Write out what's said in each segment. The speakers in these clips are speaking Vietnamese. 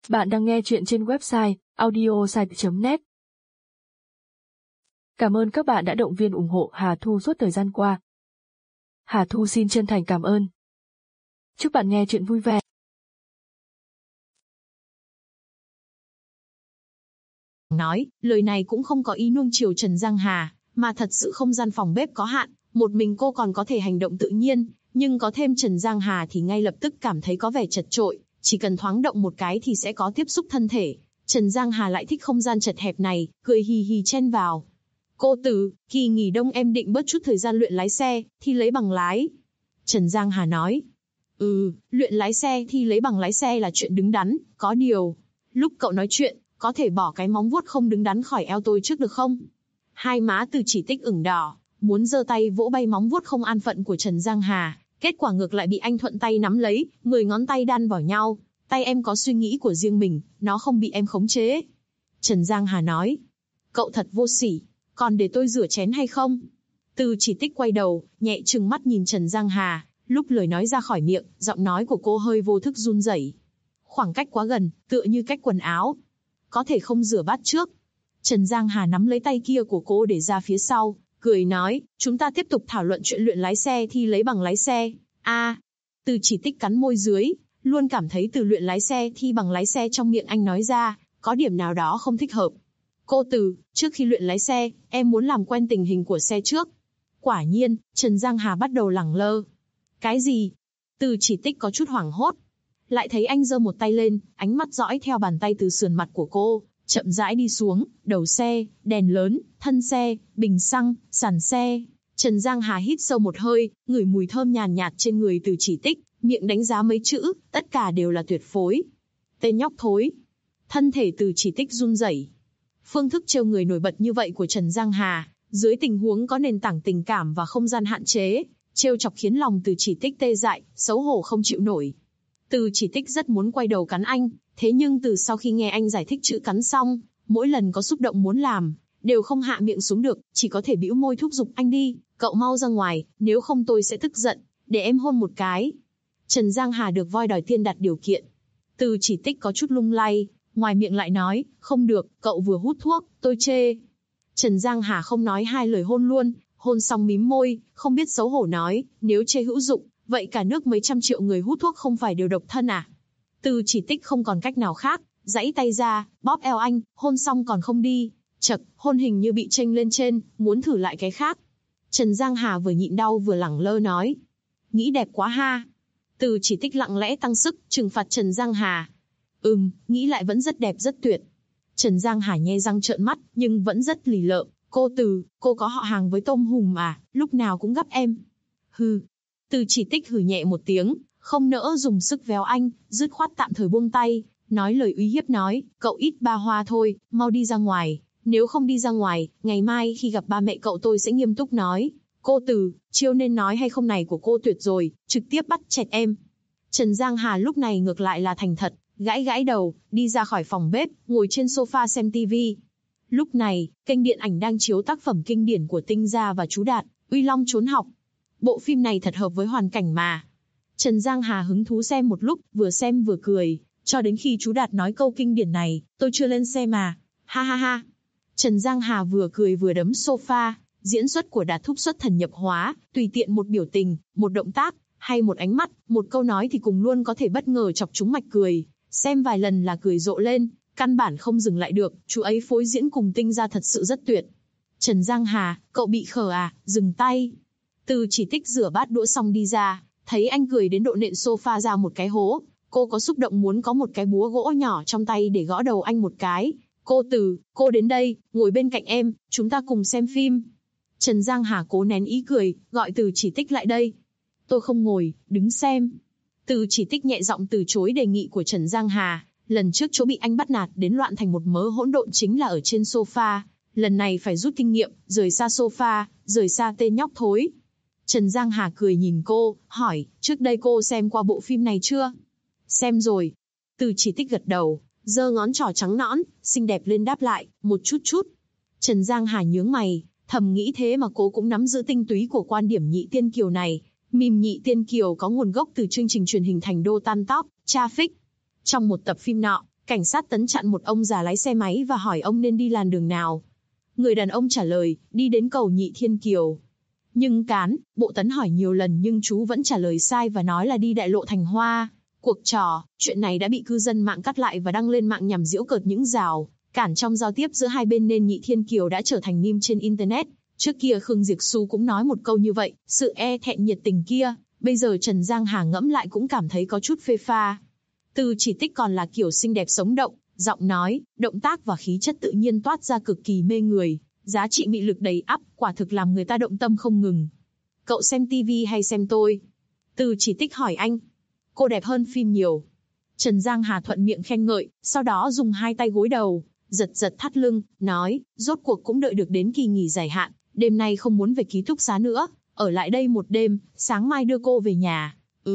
Bạn đang nghe chuyện trên website audiosite.net. Cảm ơn các bạn đã động viên ủng hộ Hà Thu suốt thời gian qua. Hà Thu xin chân thành cảm ơn. Chúc bạn nghe chuyện vui vẻ. Nói, lời này cũng không có ý nuông chiều Trần Giang Hà, mà thật sự không gian phòng bếp có hạn, một mình cô còn có thể hành động tự nhiên, nhưng có thêm Trần Giang Hà thì ngay lập tức cảm thấy có vẻ chật chội, chỉ cần thoáng động một cái thì sẽ có tiếp xúc thân thể. Trần Giang Hà lại thích không gian chật hẹp này, cười hì hì chen vào. Cô Từ, kỳ nghỉ đông em định bớt chút thời gian luyện lái xe, thi lấy bằng lái. Trần Giang Hà nói. Luyện lái xe thi lấy bằng lái xe là chuyện đứng đắn, có điều. Lúc cậu nói chuyện, có thể bỏ cái móng vuốt không đứng đắn khỏi eo tôi trước được không? Hai má Từ Chỉ Tích ửng đỏ, muốn giơ tay vỗ bay móng vuốt không an phận của Trần Giang Hà, kết quả ngược lại bị anh thuận tay nắm lấy, 10 ngón tay đan vào nhau. Tay em có suy nghĩ của riêng mình, nó không bị em khống chế. Trần Giang Hà nói. Cậu thật vô sỉ, còn để tôi rửa chén hay không? Từ Chỉ Tích quay đầu, nhẹ trừng mắt nhìn Trần Giang Hà, lúc lời nói ra khỏi miệng, giọng nói của cô hơi vô thức run rẩy. Khoảng cách quá gần, tựa như cách quần áo. Có thể không rửa bát trước. Trần Giang Hà nắm lấy tay kia của cô để ra phía sau, cười nói, chúng ta tiếp tục thảo luận chuyện luyện lái xe thi lấy bằng lái xe. Từ Chỉ Tích cắn môi dưới, luôn cảm thấy từ luyện lái xe thi bằng lái xe trong miệng anh nói ra, có điểm nào đó không thích hợp. Cô Từ, trước khi luyện lái xe, em muốn làm quen tình hình của xe trước. Quả nhiên, Trần Giang Hà bắt đầu lẳng lơ. Cái gì? Từ Chỉ Tích có chút hoảng hốt. Lại thấy anh giơ một tay lên, ánh mắt dõi theo bàn tay từ sườn mặt của cô, chậm rãi đi xuống, đầu xe, đèn lớn, thân xe, bình xăng, sàn xe. Trần Giang Hà hít sâu một hơi, ngửi mùi thơm nhàn nhạt trên người Từ Chỉ Tích, miệng đánh giá mấy chữ, tất cả đều là tuyệt phối. Tên nhóc thối. Thân thể Từ Chỉ Tích run rẩy. Phương thức trêu người nổi bật như vậy của Trần Giang Hà, dưới tình huống có nền tảng tình cảm và không gian hạn chế, trêu chọc khiến lòng Từ Chỉ Tích tê dại, xấu hổ không chịu nổi. Từ Chỉ Tích rất muốn quay đầu cắn anh, thế nhưng từ sau khi nghe anh giải thích chữ cắn xong, mỗi lần có xúc động muốn làm, đều không hạ miệng xuống được, chỉ có thể bĩu môi thúc giục anh đi, cậu mau ra ngoài, nếu không tôi sẽ tức giận, để em hôn một cái. Trần Giang Hà được voi đòi tiên đặt điều kiện. Từ Chỉ Tích có chút lung lay, ngoài miệng lại nói, không được, cậu vừa hút thuốc, tôi chê. Trần Giang Hà không nói hai lời hôn luôn, hôn xong mím môi, không biết xấu hổ nói, nếu chê hữu dụng, vậy cả nước mấy trăm triệu người hút thuốc không phải đều độc thân à? Từ Chỉ Tích không còn cách nào khác, giãy tay ra, bóp eo anh, hôn xong còn không đi. Chậc, hôn hình như bị chênh lên trên, muốn thử lại cái khác. Trần Giang Hà vừa nhịn đau vừa lẳng lơ nói. Nghĩ đẹp quá ha. Từ Chỉ Tích lặng lẽ tăng sức, trừng phạt Trần Giang Hà. Nghĩ lại vẫn rất đẹp rất tuyệt. Trần Giang Hà nhe răng trợn mắt, nhưng vẫn rất lì lợm. Cô Từ, cô có họ hàng với tôm hùm à, lúc nào cũng gắp em. Hừ. Từ Chỉ Tích hừ nhẹ một tiếng, không nỡ dùng sức véo anh, dứt khoát tạm thời buông tay, nói lời uy hiếp nói, cậu ít ba hoa thôi, mau đi ra ngoài, nếu không đi ra ngoài, ngày mai khi gặp ba mẹ cậu tôi sẽ nghiêm túc nói. Cô Từ, chiêu nên nói hay không này của cô tuyệt rồi, trực tiếp bắt chẹt em. Trần Giang Hà lúc này ngược lại là thành thật, gãi gãi đầu, đi ra khỏi phòng bếp, ngồi trên sofa xem tivi. Lúc này, kênh điện ảnh đang chiếu tác phẩm kinh điển của Tinh Gia và Chú Đạt, Uy Long Trốn Học. Bộ phim này thật hợp với hoàn cảnh mà. Trần Giang Hà hứng thú xem một lúc, vừa xem vừa cười, cho đến khi Chú Đạt nói câu kinh điển này, tôi chưa lên xe mà. Ha ha ha. Trần Giang Hà vừa cười vừa đấm sofa, diễn xuất của Đạt thúc xuất thần nhập hóa, tùy tiện một biểu tình, một động tác, hay một ánh mắt, một câu nói thì cùng luôn có thể bất ngờ chọc trúng mạch cười, xem vài lần là cười rộ lên, căn bản không dừng lại được, chú ấy phối diễn cùng Tinh Gia thật sự rất tuyệt. Trần Giang Hà, cậu bị khờ à, dừng tay. Từ Chỉ Tích rửa bát đũa xong đi ra, thấy anh cười đến độ nện sofa ra một cái hố, cô có xúc động muốn có một cái búa gỗ nhỏ trong tay để gõ đầu anh một cái. Cô Từ, cô đến đây, ngồi bên cạnh em, chúng ta cùng xem phim. Trần Giang Hà cố nén ý cười, gọi Từ Chỉ Tích lại đây. Tôi không ngồi, đứng xem. Từ Chỉ Tích nhẹ giọng từ chối đề nghị của Trần Giang Hà, lần trước chỗ bị anh bắt nạt đến loạn thành một mớ hỗn độn chính là ở trên sofa, lần này phải rút kinh nghiệm, rời xa sofa, rời xa tên nhóc thối. Trần Giang Hà cười nhìn cô, hỏi, trước đây cô xem qua bộ phim này chưa? Xem rồi. Từ Chỉ Tích gật đầu, giơ ngón trỏ trắng nõn, xinh đẹp lên đáp lại, một chút. Trần Giang Hà nhướng mày, thầm nghĩ thế mà cô cũng nắm giữ tinh túy của quan điểm nhị tiên kiều này. Mìm nhị tiên kiều có nguồn gốc từ chương trình truyền hình Thành Đô Tan Tóc, Traffic. Trong một tập phim nọ, Cảnh sát tấn chặn một ông già lái xe máy và hỏi ông nên đi làn đường nào. Người đàn ông trả lời, đi đến cầu Nhị Thiên Kiều. Nhưng bộ tấn hỏi nhiều lần nhưng chú vẫn trả lời sai và nói là đi đại lộ Thành Hoa. Cuộc trò chuyện này đã bị cư dân mạng cắt lại và đăng lên mạng nhằm giễu cợt những rào cản trong giao tiếp giữa hai bên nên Nhị Thiên Kiều đã trở thành meme trên Internet. Trước kia Khương Diệp Xu cũng nói một câu như vậy, sự e thẹn nhiệt tình kia, bây giờ Trần Giang Hà ngẫm lại cũng cảm thấy có chút phê pha. Từ Chỉ Tích còn là kiểu xinh đẹp sống động, giọng nói, động tác và khí chất tự nhiên toát ra cực kỳ mê người, giá trị mị lực đầy ắp, quả thực làm người ta động tâm không ngừng. Cậu xem TV hay xem tôi? Từ Chỉ Tích hỏi anh. Cô đẹp hơn phim nhiều. Trần Giang Hà thuận miệng khen ngợi, sau đó dùng hai tay gối đầu, giật giật thắt lưng, nói, rốt cuộc cũng đợi được đến kỳ nghỉ dài hạn, đêm nay không muốn về ký túc xá nữa, ở lại đây một đêm, sáng mai đưa cô về nhà.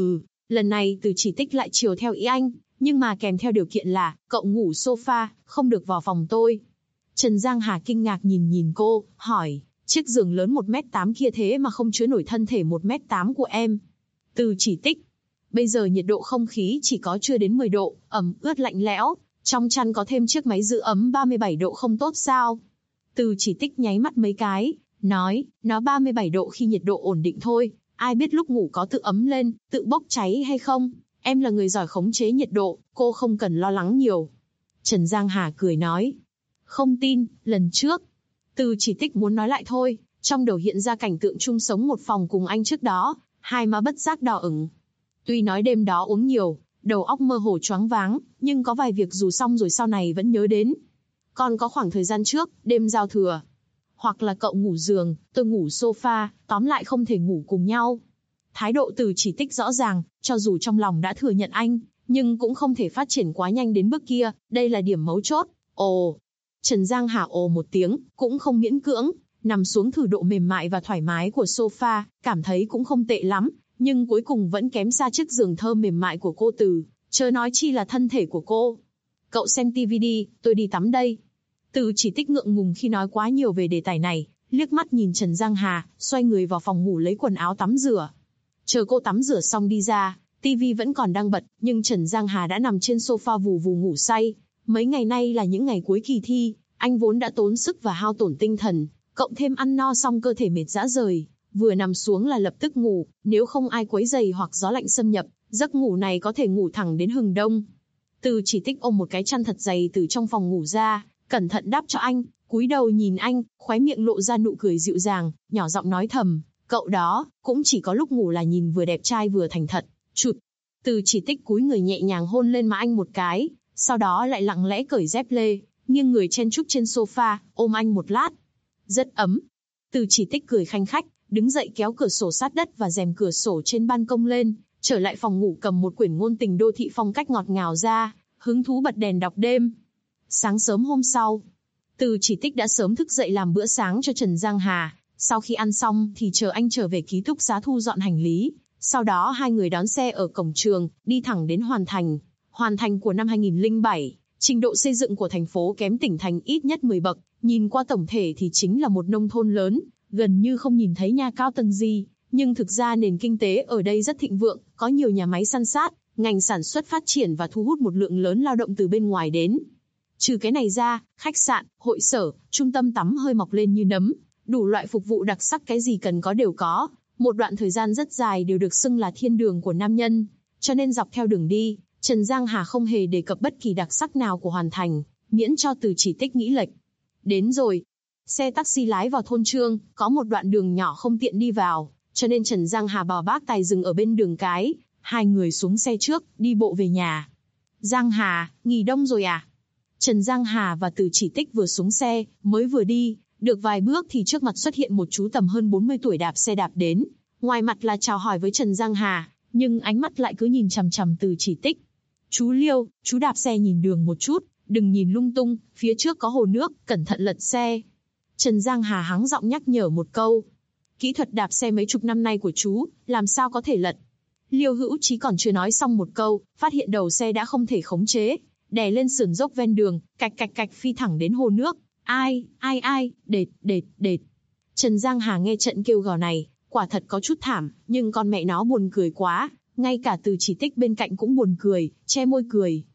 Lần này Từ Chỉ Tích lại chiều theo ý anh, nhưng mà kèm theo điều kiện là, cậu ngủ sofa, không được vào phòng tôi. Trần Giang Hà kinh ngạc nhìn cô, hỏi, chiếc giường lớn 1m8 kia thế mà không chứa nổi thân thể 1m8 của em. Từ Chỉ Tích, bây giờ nhiệt độ không khí chỉ có chưa đến 10 độ, ẩm ướt lạnh lẽo, trong chăn có thêm chiếc máy giữ ấm 37 độ không tốt sao? Từ Chỉ Tích nháy mắt mấy cái, nói, nó 37 độ khi nhiệt độ ổn định thôi, ai biết lúc ngủ có tự ấm lên, tự bốc cháy hay không? Em là người giỏi khống chế nhiệt độ, cô không cần lo lắng nhiều. Trần Giang Hà cười nói, không tin, lần trước. Từ Chỉ Tích muốn nói lại thôi, trong đầu hiện ra cảnh tượng chung sống một phòng cùng anh trước đó, hai má bất giác đỏ ửng. Tuy nói đêm đó uống nhiều, đầu óc mơ hồ choáng váng, nhưng có vài việc dù xong rồi sau này vẫn nhớ đến. Còn có khoảng thời gian trước, đêm giao thừa. Hoặc là cậu ngủ giường, tôi ngủ sofa, tóm lại không thể ngủ cùng nhau. Thái độ Từ Chỉ Tích rõ ràng, cho dù trong lòng đã thừa nhận anh, nhưng cũng không thể phát triển quá nhanh đến bước kia, đây là điểm mấu chốt. Ồ. Trần Giang Hà ồ một tiếng, cũng không miễn cưỡng, nằm xuống thử độ mềm mại và thoải mái của sofa, cảm thấy cũng không tệ lắm, nhưng cuối cùng vẫn kém xa chiếc giường thơm mềm mại của cô Từ, chớ nói chi là thân thể của cô. Cậu xem TV đi, tôi đi tắm đây. Từ Chỉ Tích ngượng ngùng khi nói quá nhiều về đề tài này, liếc mắt nhìn Trần Giang Hà, xoay người vào phòng ngủ lấy quần áo tắm rửa. Chờ cô tắm rửa xong đi ra, TV vẫn còn đang bật, nhưng Trần Giang Hà đã nằm trên sofa vù vù ngủ say. Mấy ngày nay là những ngày cuối kỳ thi, anh vốn đã tốn sức và hao tổn tinh thần, cộng thêm ăn no xong cơ thể mệt rã rời, vừa nằm xuống là lập tức ngủ, nếu không ai quấy rầy hoặc gió lạnh xâm nhập, giấc ngủ này có thể ngủ thẳng đến hừng đông. Từ Chỉ Tích ôm một cái chăn thật dày từ trong phòng ngủ ra, cẩn thận đắp cho anh, cúi đầu nhìn anh, khóe miệng lộ ra nụ cười dịu dàng, nhỏ giọng nói thầm, cậu đó, cũng chỉ có lúc ngủ là nhìn vừa đẹp trai vừa thành thật. Chụt. Từ Chỉ Tích cúi người nhẹ nhàng hôn lên má anh một cái, sau đó lại lặng lẽ cởi dép lê, nghiêng người chen chúc trên sofa, ôm anh một lát. Rất ấm. Từ Chỉ Tích cười khanh khách, đứng dậy kéo cửa sổ sát đất và rèm cửa sổ trên ban công lên, trở lại phòng ngủ cầm một quyển ngôn tình đô thị phong cách ngọt ngào ra, hứng thú bật đèn đọc đêm. Sáng sớm hôm sau, Từ Chỉ Tích đã sớm thức dậy làm bữa sáng cho Trần Giang Hà, sau khi ăn xong thì chờ anh trở về ký túc xá thu dọn hành lý, sau đó hai người đón xe ở cổng trường, đi thẳng đến Hoàn Thành. Hoàn Thành của năm 2007, trình độ xây dựng của thành phố kém tỉnh thành ít nhất 10 bậc, nhìn qua tổng thể thì chính là một nông thôn lớn, gần như không nhìn thấy nhà cao tầng gì, nhưng thực ra nền kinh tế ở đây rất thịnh vượng, có nhiều nhà máy san sát, ngành sản xuất phát triển và thu hút một lượng lớn lao động từ bên ngoài đến. Trừ cái này ra, khách sạn, hội sở, trung tâm tắm hơi mọc lên như nấm, đủ loại phục vụ đặc sắc cái gì cần có đều có. Một đoạn thời gian rất dài đều được xưng là thiên đường của nam nhân, cho nên dọc theo đường đi, Trần Giang Hà không hề đề cập bất kỳ đặc sắc nào của Hoàn Thành, miễn cho Từ Chỉ Tích nghĩ lệch. Đến rồi, xe taxi lái vào thôn Trương, có một đoạn đường nhỏ không tiện đi vào, cho nên Trần Giang Hà bảo bác tài dừng ở bên đường cái, hai người xuống xe trước, đi bộ về nhà. Giang Hà, nghỉ đông rồi à? Trần Giang Hà và Từ Chỉ Tích vừa xuống xe, mới vừa đi, được vài bước thì trước mặt xuất hiện một chú tầm hơn 40 tuổi đạp xe đạp đến, ngoài mặt là chào hỏi với Trần Giang Hà, nhưng ánh mắt lại cứ nhìn chằm chằm Từ Chỉ Tích. Chú Liêu, chú đạp xe nhìn đường một chút, đừng nhìn lung tung, phía trước có hồ nước, cẩn thận lật xe. Trần Giang Hà hắng giọng nhắc nhở một câu. Kỹ thuật đạp xe mấy chục năm nay của chú, làm sao có thể lật. Liêu Hữu Chí còn chưa nói xong một câu, phát hiện đầu xe đã không thể khống chế, đè lên sườn dốc ven đường, cạch cạch cạch phi thẳng đến hồ nước. Ai, đệt. Trần Giang Hà nghe trận kêu gào này, quả thật có chút thảm, nhưng con mẹ nó buồn cười quá, ngay cả Từ Chỉ Tích bên cạnh cũng buồn cười, che môi cười.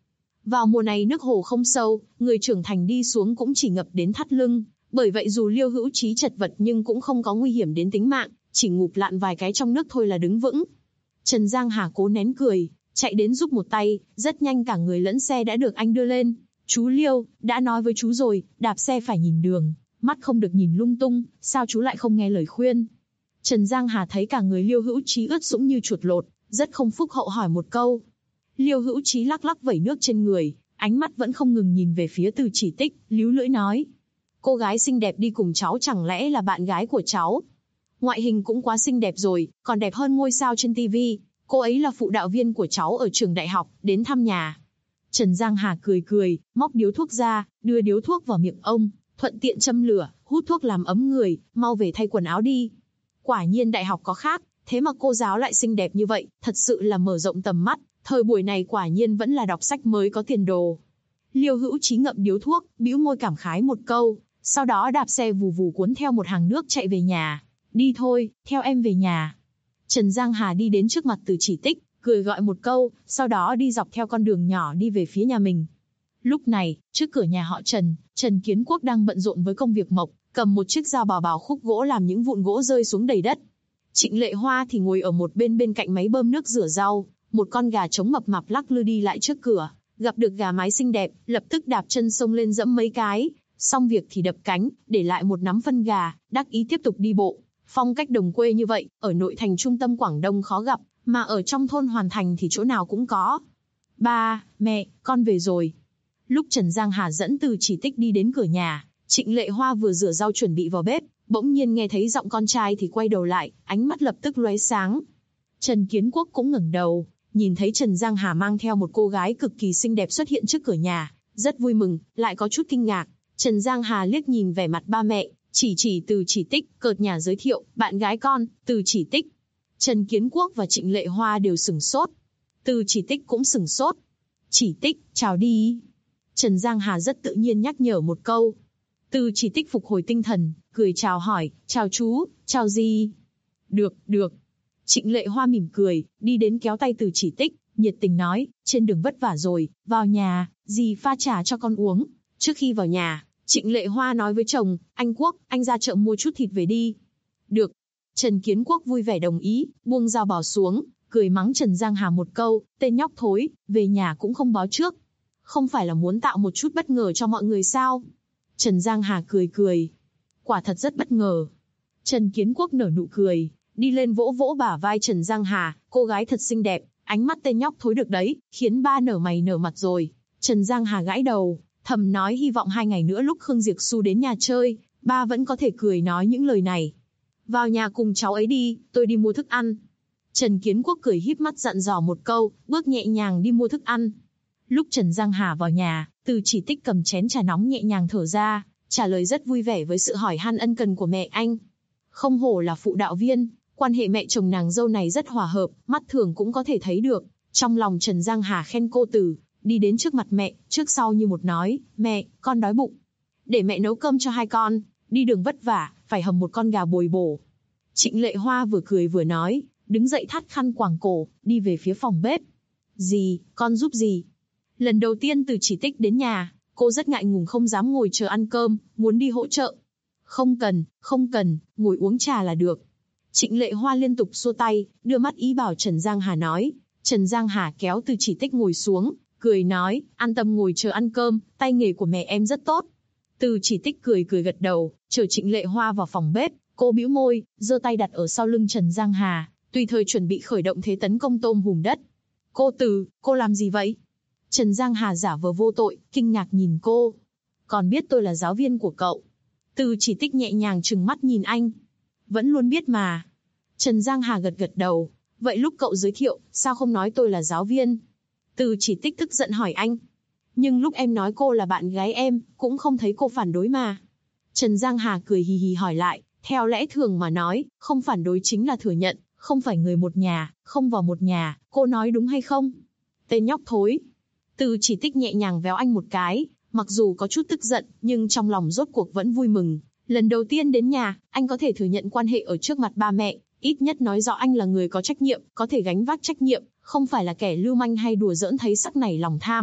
Vào mùa này nước hồ không sâu, người trưởng thành đi xuống cũng chỉ ngập đến thắt lưng, bởi vậy dù Liêu Hữu Chí chật vật nhưng cũng không có nguy hiểm đến tính mạng, chỉ ngụp lặn vài cái trong nước thôi là đứng vững. Trần Giang Hà cố nén cười, chạy đến giúp một tay, rất nhanh cả người lẫn xe đã được anh đưa lên. Chú Liêu, đã nói với chú rồi, đạp xe phải nhìn đường, mắt không được nhìn lung tung, sao chú lại không nghe lời khuyên? Trần Giang Hà thấy cả người Liêu Hữu Chí ướt sũng như chuột lột, rất không phúc hậu hỏi một câu. Liêu Hữu Chí lắc lắc vẩy nước trên người, ánh mắt vẫn không ngừng nhìn về phía Từ Chỉ Tích, líu lưỡi nói. Cô gái xinh đẹp đi cùng cháu chẳng lẽ là bạn gái của cháu? Ngoại hình cũng quá xinh đẹp rồi, còn đẹp hơn ngôi sao trên TV. Cô ấy là phụ đạo viên của cháu ở trường đại học, đến thăm nhà. Trần Giang Hà cười cười, móc điếu thuốc ra, đưa điếu thuốc vào miệng ông, thuận tiện châm lửa, hút thuốc làm ấm người, mau về thay quần áo đi. Quả nhiên đại học có khác, thế mà cô giáo lại xinh đẹp như vậy, thật sự là mở rộng tầm mắt, thời buổi này quả nhiên vẫn là đọc sách mới có tiền đồ. Liêu Hữu Chí ngậm điếu thuốc, bĩu môi cảm khái một câu, sau đó đạp xe vù vù cuốn theo một hàng nước chạy về nhà. Đi thôi, theo em về nhà. Trần Giang Hà đi đến trước mặt Từ Chỉ Tích, cười gọi một câu, sau đó đi dọc theo con đường nhỏ đi về phía nhà mình. Lúc này, trước cửa nhà họ Trần, Trần Kiến Quốc đang bận rộn với công việc mộc, cầm một chiếc dao bào khúc gỗ làm những vụn gỗ rơi xuống đầy đất. Trịnh Lệ Hoa thì ngồi ở một bên bên cạnh máy bơm nước rửa rau, một con gà trống mập mạp lắc lư đi lại trước cửa, gặp được gà mái xinh đẹp, lập tức đạp chân xông lên dẫm mấy cái, xong việc thì đập cánh, để lại một nắm phân gà, đắc ý tiếp tục đi bộ. Phong cách đồng quê như vậy, ở nội thành trung tâm Quảng Đông khó gặp, mà ở trong thôn Hoàn Thành thì chỗ nào cũng có. Ba, mẹ, con về rồi. Lúc Trần Giang Hà dẫn Từ Chỉ Tích đi đến cửa nhà, Trịnh Lệ Hoa vừa rửa rau chuẩn bị vào bếp, bỗng nhiên nghe thấy giọng con trai thì quay đầu lại, ánh mắt lập tức lóe sáng. Trần Kiến Quốc cũng ngẩng đầu, nhìn thấy Trần Giang Hà mang theo một cô gái cực kỳ xinh đẹp xuất hiện trước cửa nhà, rất vui mừng, lại có chút kinh ngạc. Trần Giang Hà liếc nhìn vẻ mặt ba mẹ, chỉ Từ Chỉ Tích, cợt nhả giới thiệu, bạn gái con, Từ Chỉ Tích. Trần Kiến Quốc và Trịnh Lệ Hoa đều sửng sốt. Từ Chỉ Tích cũng sửng sốt. Chỉ Tích, chào đi. Trần Giang Hà rất tự nhiên nhắc nhở một câu. Từ Chỉ Tích phục hồi tinh thần, cười chào hỏi, chào chú, chào gì? Được. Trịnh Lệ Hoa mỉm cười, đi đến kéo tay Từ Chỉ Tích, nhiệt tình nói, trên đường vất vả rồi, vào nhà, dì pha trà cho con uống. Trước khi vào nhà, Trịnh Lệ Hoa nói với chồng, anh Quốc, anh ra chợ mua chút thịt về đi. Được. Trần Kiến Quốc vui vẻ đồng ý, buông dao bào xuống, cười mắng Trần Giang Hà một câu, tên nhóc thối, về nhà cũng không báo trước. Không phải là muốn tạo một chút bất ngờ cho mọi người sao? Trần Giang Hà cười. Quả thật rất bất ngờ. Trần Kiến Quốc nở nụ cười, đi lên vỗ vỗ bả vai Trần Giang Hà, cô gái thật xinh đẹp, ánh mắt tên nhóc thối được đấy, khiến ba nở mày nở mặt rồi. Trần Giang Hà gãi đầu, thầm nói hy vọng 2 ngày nữa lúc Khương Diệp Xu đến nhà chơi, ba vẫn có thể cười nói những lời này. Vào nhà cùng cháu ấy đi, tôi đi mua thức ăn. Trần Kiến Quốc cười híp mắt dặn dò một câu, bước nhẹ nhàng đi mua thức ăn. Lúc Trần Giang Hà vào nhà, Từ Chỉ Tích cầm chén trà nóng nhẹ nhàng thở ra, trả lời rất vui vẻ với sự hỏi han ân cần của mẹ anh. Không hổ là phụ đạo viên, quan hệ mẹ chồng nàng dâu này rất hòa hợp, mắt thường cũng có thể thấy được. Trong lòng Trần Giang Hà khen cô Từ, đi đến trước mặt mẹ, trước sau như một nói, mẹ, con đói bụng. Để mẹ nấu cơm cho 2 con, đi đường vất vả, phải hầm một con gà bồi bổ. Trịnh Lệ Hoa vừa cười vừa nói, đứng dậy thắt khăn quàng cổ, đi về phía phòng bếp. Dì, con giúp dì. Lần đầu tiên Từ Chỉ Tích đến nhà, cô rất ngại ngùng không dám ngồi chờ ăn cơm, muốn đi hỗ trợ. Không cần, ngồi uống trà là được. Trịnh Lệ Hoa liên tục xua tay, đưa mắt ý bảo Trần Giang Hà nói. Trần Giang Hà kéo Từ Chỉ Tích ngồi xuống, cười nói, an tâm ngồi chờ ăn cơm, tay nghề của mẹ em rất tốt. Từ Chỉ Tích cười gật đầu, chờ Trịnh Lệ Hoa vào phòng bếp, cô bĩu môi, giơ tay đặt ở sau lưng Trần Giang Hà, tùy thời chuẩn bị khởi động thế tấn công tôm hùm đất. Cô Từ, cô làm gì vậy? Trần Giang Hà giả vờ vô tội, kinh ngạc nhìn cô. Còn biết tôi là giáo viên của cậu. Từ Chỉ Tích nhẹ nhàng trừng mắt nhìn anh. Vẫn luôn biết mà. Trần Giang Hà gật đầu. Vậy lúc cậu giới thiệu, sao không nói tôi là giáo viên? Từ Chỉ Tích tức giận hỏi anh. Nhưng lúc em nói cô là bạn gái em, cũng không thấy cô phản đối mà. Trần Giang Hà cười hì hì hỏi lại, theo lẽ thường mà nói, không phản đối chính là thừa nhận, không phải người một nhà, không vào một nhà, cô nói đúng hay không? Tên nhóc thối. Từ Chỉ Tích nhẹ nhàng véo anh một cái, mặc dù có chút tức giận, nhưng trong lòng rốt cuộc vẫn vui mừng. Lần đầu tiên đến nhà, anh có thể thừa nhận quan hệ ở trước mặt ba mẹ, ít nhất nói rõ anh là người có trách nhiệm, có thể gánh vác trách nhiệm, không phải là kẻ lưu manh hay đùa giỡn thấy sắc nảy lòng tham.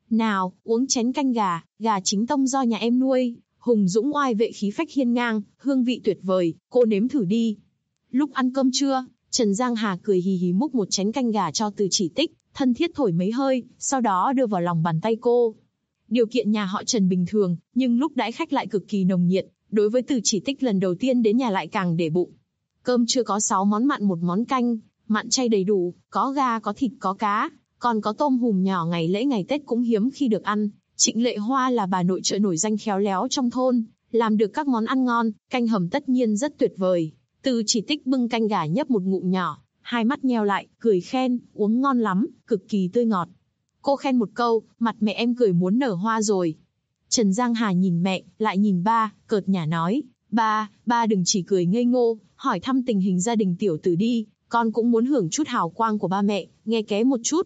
Nào, uống chén canh gà, gà chính tông do nhà em nuôi, hùng dũng oai vệ khí phách hiên ngang, hương vị tuyệt vời, cô nếm thử đi. Lúc ăn cơm trưa, Trần Giang Hà cười hì hì múc một chén canh gà cho Từ Chỉ Tích, thân thiết thổi mấy hơi, sau đó đưa vào lòng bàn tay cô. Điều kiện nhà họ Trần bình thường, nhưng lúc đãi khách lại cực kỳ nồng nhiệt, đối với Từ Chỉ Tích lần đầu tiên đến nhà lại càng để bụng. Cơm trưa có 6 món mặn một món canh, mặn chay đầy đủ, có gà có thịt có cá, còn có tôm hùm nhỏ ngày lễ ngày Tết cũng hiếm khi được ăn. Trịnh Lệ Hoa là bà nội trợ nổi danh khéo léo trong thôn, làm được các món ăn ngon, canh hầm tất nhiên rất tuyệt vời. Từ Chỉ Tích bưng canh gà nhấp một ngụm nhỏ, hai mắt nheo lại, cười khen, uống ngon lắm, cực kỳ tươi ngọt. Cô khen một câu, mặt mẹ em cười muốn nở hoa rồi. Trần Giang Hà nhìn mẹ, lại nhìn ba, cợt nhả nói, ba đừng chỉ cười ngây ngô, hỏi thăm tình hình gia đình tiểu tử đi, con cũng muốn hưởng chút hào quang của ba mẹ, nghe ké một chút.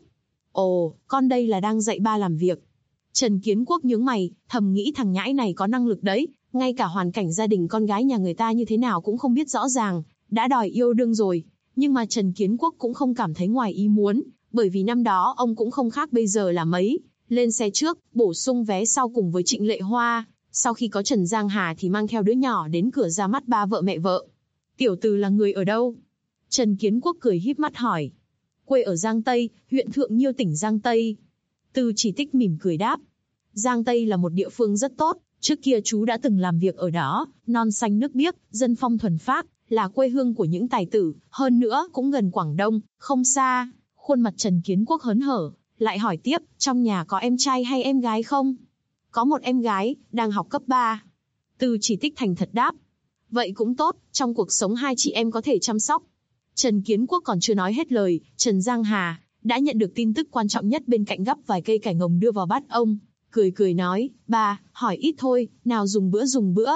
Ồ, con đây là đang dạy ba làm việc. Trần Kiến Quốc nhướng mày, thầm nghĩ thằng nhãi này có năng lực đấy, ngay cả hoàn cảnh gia đình con gái nhà người ta như thế nào cũng không biết rõ ràng, đã đòi yêu đương rồi. Nhưng mà Trần Kiến Quốc cũng không cảm thấy ngoài ý muốn, bởi vì năm đó ông cũng không khác bây giờ là mấy. Lên xe trước, bổ sung vé sau cùng với Trịnh Lệ Hoa, sau khi có Trần Giang Hà thì mang theo đứa nhỏ đến cửa ra mắt ba vợ mẹ vợ. Tiểu tử là người ở đâu? Trần Kiến Quốc cười híp mắt hỏi. Quê ở Giang Tây, huyện Thượng Nhiêu tỉnh Giang Tây. Từ Chỉ Tích mỉm cười đáp. Giang Tây là một địa phương rất tốt, trước kia chú đã từng làm việc ở đó, non xanh nước biếc, dân phong thuần phác, là quê hương của những tài tử, hơn nữa cũng gần Quảng Đông, không xa. Khuôn mặt Trần Kiến Quốc hớn hở, lại hỏi tiếp, trong nhà có em trai hay em gái không? Có một em gái, đang học cấp 3. Từ Chỉ Tích thành thật đáp. Vậy cũng tốt, trong cuộc sống hai chị em có thể chăm sóc. Trần Kiến Quốc còn chưa nói hết lời, Trần Giang Hà đã nhận được tin tức quan trọng nhất bên cạnh gắp vài cây cải ngồng đưa vào bát ông. Cười nói, ba, hỏi ít thôi, nào dùng bữa.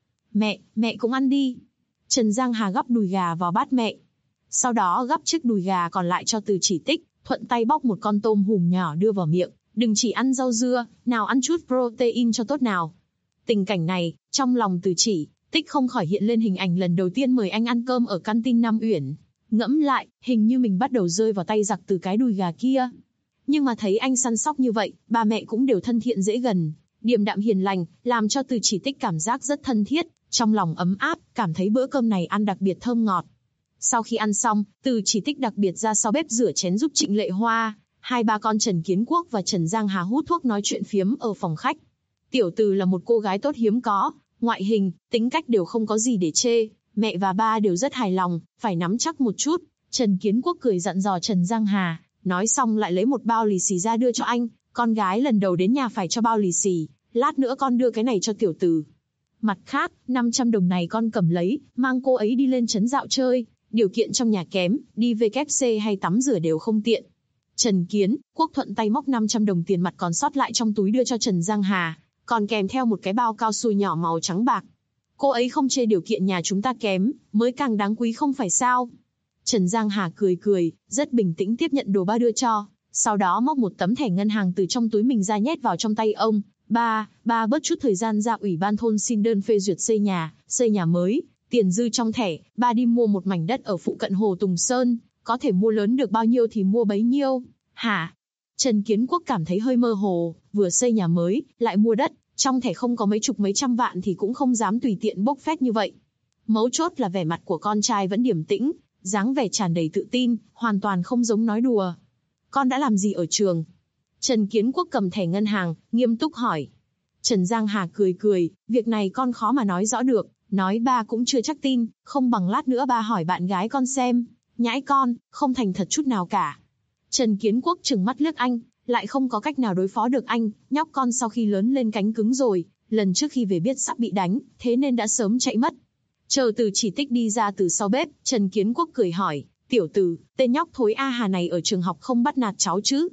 Mẹ cũng ăn đi. Trần Giang Hà gắp đùi gà vào bát mẹ. Sau đó gắp chiếc đùi gà còn lại cho Từ Chỉ Tích, thuận tay bóc một con tôm hùm nhỏ đưa vào miệng. Đừng chỉ ăn rau dưa, nào ăn chút protein cho tốt nào. Tình cảnh này, trong lòng Từ Chỉ Tích không khỏi hiện lên hình ảnh lần đầu tiên mời anh ăn cơm ở canteen Nam Uyển. Ngẫm lại, hình như mình bắt đầu rơi vào tay giặc từ cái đùi gà kia. Nhưng mà thấy anh săn sóc như vậy, ba mẹ cũng đều thân thiện dễ gần, điềm đạm hiền lành, làm cho Từ Chỉ Tích cảm giác rất thân thiết, trong lòng ấm áp, cảm thấy bữa cơm này ăn đặc biệt thơm ngọt. Sau khi ăn xong, Từ Chỉ Tích đặc biệt ra sau bếp rửa chén giúp Trịnh Lệ Hoa, hai ba con Trần Kiến Quốc và Trần Giang Hà hút thuốc nói chuyện phiếm ở phòng khách. Tiểu Từ là một cô gái tốt hiếm có, ngoại hình, tính cách đều không có gì để chê, mẹ và ba đều rất hài lòng, phải nắm chắc một chút. Trần Kiến Quốc cười dặn dò Trần Giang Hà, nói xong lại lấy một bao lì xì ra đưa cho anh, con gái lần đầu đến nhà phải cho bao lì xì, lát nữa con đưa cái này cho tiểu Từ. Mặt khác, 500 đồng này con cầm lấy, mang cô ấy đi lên trấn dạo chơi, điều kiện trong nhà kém, đi WC hay tắm rửa đều không tiện. Trần Kiến Quốc thuận tay móc 500 đồng tiền mặt còn sót lại trong túi đưa cho Trần Giang Hà, còn kèm theo một cái bao cao su nhỏ màu trắng bạc. Cô ấy không chê điều kiện nhà chúng ta kém, mới càng đáng quý không phải sao? Trần Giang Hà cười, rất bình tĩnh tiếp nhận đồ ba đưa cho, sau đó móc một tấm thẻ ngân hàng từ trong túi mình ra nhét vào trong tay ông. Ba bớt chút thời gian ra ủy ban thôn xin đơn phê duyệt xây nhà mới, tiền dư trong thẻ, ba đi mua một mảnh đất ở phụ cận Hồ Tùng Sơn, có thể mua lớn được bao nhiêu thì mua bấy nhiêu. Hả? Trần Kiến Quốc cảm thấy hơi mơ hồ, vừa xây nhà mới, lại mua đất, trong thẻ không có mấy chục mấy trăm vạn thì cũng không dám tùy tiện bốc phét như vậy. Mấu chốt là vẻ mặt của con trai vẫn điềm tĩnh, dáng vẻ tràn đầy tự tin, hoàn toàn không giống nói đùa. Con đã làm gì ở trường? Trần Kiến Quốc cầm thẻ ngân hàng, nghiêm túc hỏi. Trần Giang Hà cười, việc này con khó mà nói rõ được, nói ba cũng chưa chắc tin, không bằng lát nữa ba hỏi bạn gái con xem. Nhãi con, không thành thật chút nào cả. Trần Kiến Quốc trừng mắt liếc anh, lại không có cách nào đối phó được anh, nhóc con sau khi lớn lên cánh cứng rồi, lần trước khi về biết sắp bị đánh, thế nên đã sớm chạy mất. Chờ Từ Chỉ Tích đi ra từ sau bếp, Trần Kiến Quốc cười hỏi, tiểu Từ, tên nhóc thối A Hà này ở trường học không bắt nạt cháu chứ?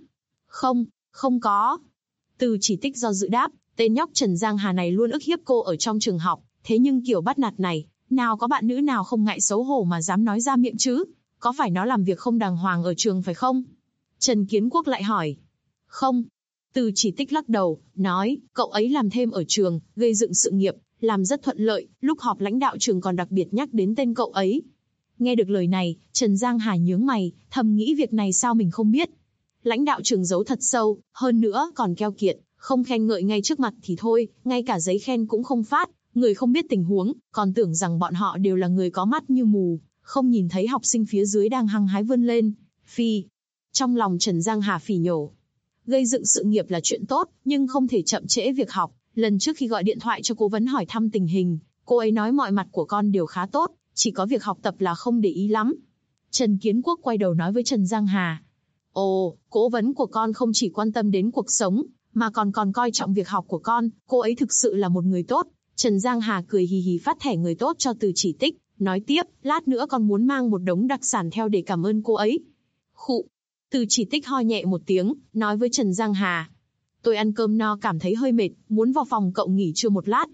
Không có. Từ Chỉ Tích do dự đáp, tên nhóc Trần Giang Hà này luôn ức hiếp cô ở trong trường học, thế nhưng kiểu bắt nạt này, nào có bạn nữ nào không ngại xấu hổ mà dám nói ra miệng chứ? Có phải nó làm việc không đàng hoàng ở trường phải không? Trần Kiến Quốc lại hỏi. Không. Từ Chỉ Tích lắc đầu, nói, cậu ấy làm thêm ở trường, gây dựng sự nghiệp, làm rất thuận lợi, lúc họp lãnh đạo trường còn đặc biệt nhắc đến tên cậu ấy. Nghe được lời này, Trần Giang Hà nhướng mày, thầm nghĩ việc này sao mình không biết. lãnh đạo trường giấu thật sâu, hơn nữa còn keo kiệt, không khen ngợi ngay trước mặt thì thôi, ngay cả giấy khen cũng không phát, người không biết tình huống, còn tưởng rằng bọn họ đều là người có mắt như mù, không nhìn thấy học sinh phía dưới đang hăng hái vươn lên. Phi. Trong lòng Trần Giang Hà phỉ nhổ. Gây dựng sự nghiệp là chuyện tốt, nhưng không thể chậm trễ việc học. Lần trước khi gọi điện thoại cho cố vấn hỏi thăm tình hình, cô ấy nói mọi mặt của con đều khá tốt, chỉ có việc học tập là không để ý lắm. Trần Kiến Quốc quay đầu nói với Trần Giang Hà. Ồ, cố vấn của con không chỉ quan tâm đến cuộc sống, mà còn coi trọng việc học của con, cô ấy thực sự là một người tốt. Trần Giang Hà cười hì hì phát thẻ người tốt cho Từ Chỉ Tích, nói tiếp, lát nữa con muốn mang một đống đặc sản theo để cảm ơn cô ấy. Khụ. Từ Chỉ Tích ho nhẹ một tiếng, nói với Trần Giang Hà. Tôi ăn cơm no cảm thấy hơi mệt, muốn vào phòng cậu nghỉ trưa một lát.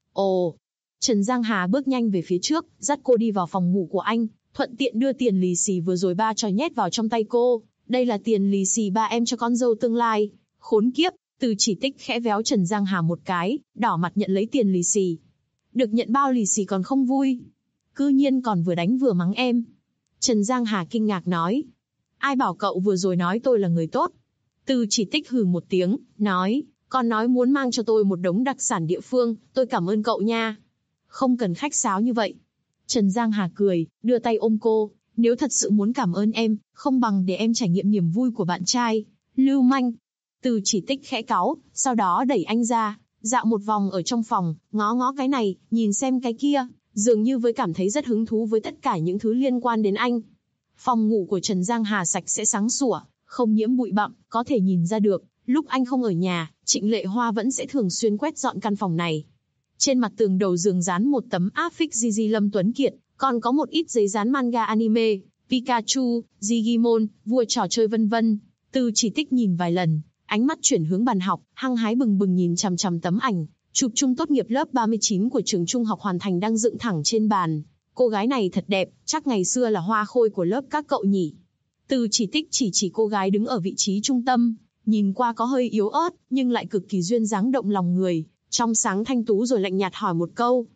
Ồ. Trần Giang Hà bước nhanh về phía trước, dắt cô đi vào phòng ngủ của anh, thuận tiện đưa tiền lì xì vừa rồi ba cho nhét vào trong tay cô. Đây là tiền lì xì ba em cho con dâu tương lai. Khốn kiếp. Từ Chỉ Tích khẽ véo Trần Giang Hà một cái, đỏ mặt nhận lấy tiền lì xì. Được nhận bao lì xì còn không vui. Cư nhiên còn vừa đánh vừa mắng em. Trần Giang Hà kinh ngạc nói. Ai bảo cậu vừa rồi nói tôi là người tốt? Từ Chỉ Tích hừ một tiếng, nói, con nói muốn mang cho tôi một đống đặc sản địa phương, tôi cảm ơn cậu nha. Không cần khách sáo như vậy. Trần Giang Hà cười, đưa tay ôm cô, nếu thật sự muốn cảm ơn em, không bằng để em trải nghiệm niềm vui của bạn trai. Lưu manh. Từ Chỉ Tích khẽ cáu, sau đó đẩy anh ra, dạo một vòng ở trong phòng, ngó ngó cái này, nhìn xem cái kia, dường như với cảm thấy rất hứng thú với tất cả những thứ liên quan đến anh. Phòng ngủ của Trần Giang Hà sạch sẽ sáng sủa, không nhiễm bụi bặm, có thể nhìn ra được, lúc anh không ở nhà, Trịnh Lệ Hoa vẫn sẽ thường xuyên quét dọn căn phòng này. Trên mặt tường đầu giường dán một tấm áp phích Gigi Lâm Tuấn Kiệt, còn có một ít giấy dán manga anime, Pikachu, Digimon, vua trò chơi vân vân. Từ Chỉ Tích nhìn vài lần, ánh mắt chuyển hướng bàn học, hăng hái bừng bừng nhìn chằm chằm tấm ảnh, chụp chung tốt nghiệp lớp 39 của trường trung học Hoàn Thành đang dựng thẳng trên bàn. Cô gái này thật đẹp, chắc ngày xưa là hoa khôi của lớp các cậu nhỉ. Từ Chỉ Tích chỉ cô gái đứng ở vị trí trung tâm, nhìn qua có hơi yếu ớt, nhưng lại cực kỳ duyên dáng động lòng người, trong sáng thanh tú rồi lạnh nhạt hỏi một câu.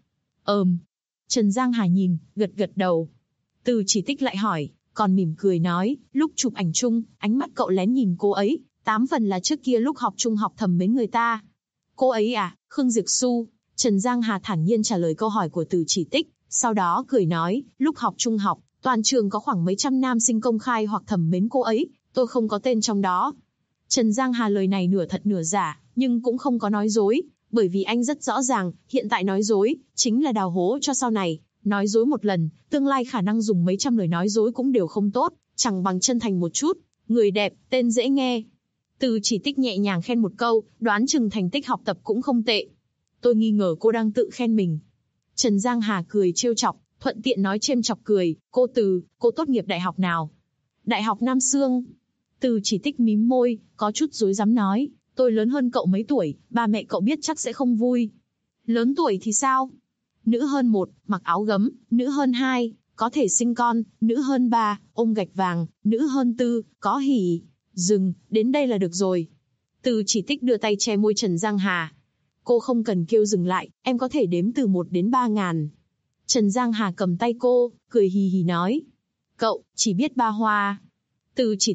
Trần Giang Hà nhìn, gật gật đầu. Từ Chỉ Tích lại hỏi, còn mỉm cười nói, lúc chụp ảnh chung, ánh mắt cậu lén nhìn cô ấy, 8 phần là trước kia lúc học trung học thầm mến người ta. Cô ấy à, Khương Diệp Xu. Trần Giang Hà thản nhiên trả lời câu hỏi của Từ Chỉ Tích, sau đó cười nói, lúc học trung học, toàn trường có khoảng mấy trăm nam sinh công khai hoặc thầm mến cô ấy, tôi không có tên trong đó. Trần Giang Hà lời này nửa thật nửa giả, nhưng cũng không có nói dối, bởi vì anh rất rõ ràng, hiện tại nói dối, chính là đào hố cho sau này, nói dối một lần, tương lai khả năng dùng mấy trăm lời nói dối cũng đều không tốt, chẳng bằng chân thành một chút, người đẹp, tên dễ nghe. Từ Chỉ Tích nhẹ nhàng khen một câu, đoán chừng thành tích học tập cũng không tệ. Tôi nghi ngờ cô đang tự khen mình. Trần Giang Hà cười trêu chọc, thuận tiện nói chêm chọc cười, cô tốt nghiệp đại học nào? Đại học Nam Xương. Từ Chỉ Tích mím môi, có chút rối rắm nói, tôi lớn hơn cậu mấy tuổi, ba mẹ cậu biết chắc sẽ không vui. Lớn tuổi thì sao? Nữ hơn 1, mặc áo gấm, nữ hơn 2, có thể sinh con, nữ hơn 3, ôm gạch vàng, nữ hơn 4, có hỉ. Dừng, đến đây là được rồi. Từ Chỉ Tích đưa tay che môi Trần Giang Hà. Cô không cần kêu dừng lại, em có thể đếm từ 1 đến 3 ngàn. Trần Giang Hà cầm tay cô, cười hì hì nói. Cậu, chỉ biết 3 hoa. Từ Chỉ.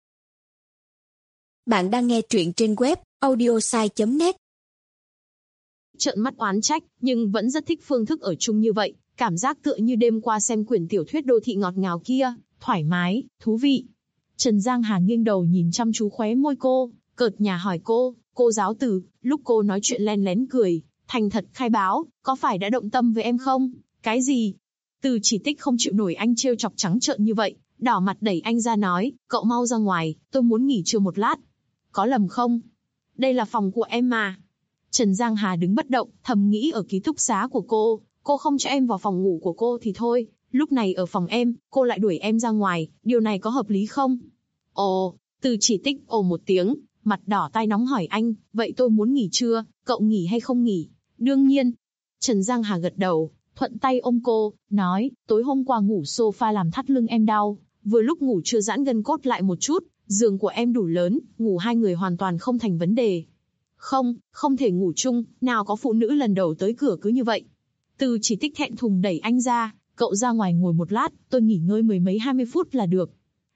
Bạn đang nghe truyện trên web audiosai.net. Trợn mắt oán trách, nhưng vẫn rất thích phương thức ở chung như vậy, cảm giác tựa như đêm qua xem quyển tiểu thuyết đô thị ngọt ngào kia, thoải mái, thú vị. Trần Giang Hà nghiêng đầu nhìn chăm chú khóe môi cô, cợt nhả hỏi cô giáo Từ, lúc cô nói chuyện len lén cười, thành thật khai báo, có phải đã động tâm với em không? Cái gì? Từ Chỉ Tích không chịu nổi anh trêu chọc trắng trợn như vậy, đỏ mặt đẩy anh ra nói, cậu mau ra ngoài, tôi muốn nghỉ trưa một lát. Có lầm không? Đây là phòng của em mà. Trần Giang Hà đứng bất động, thầm nghĩ ở ký túc xá của cô không cho em vào phòng ngủ của cô thì thôi, lúc này ở phòng em, cô lại đuổi em ra ngoài, điều này có hợp lý không? Ồ, Từ Chỉ Tích ồ một tiếng, mặt đỏ tai nóng hỏi anh, vậy tôi muốn nghỉ trưa, cậu nghỉ hay không nghỉ? Đương nhiên. Trần Giang Hà gật đầu, thuận tay ôm cô, nói, tối hôm qua ngủ sofa làm thắt lưng em đau, vừa lúc ngủ chưa giãn gân cốt lại một chút, giường của em đủ lớn, ngủ 2 người hoàn toàn không thành vấn đề. Không thể ngủ chung, nào có phụ nữ lần đầu tới cửa cứ như vậy. Từ Chỉ Tích thẹn thùng đẩy anh ra, cậu ra ngoài ngồi một lát, tôi nghỉ ngơi 10 mấy 20 phút là được.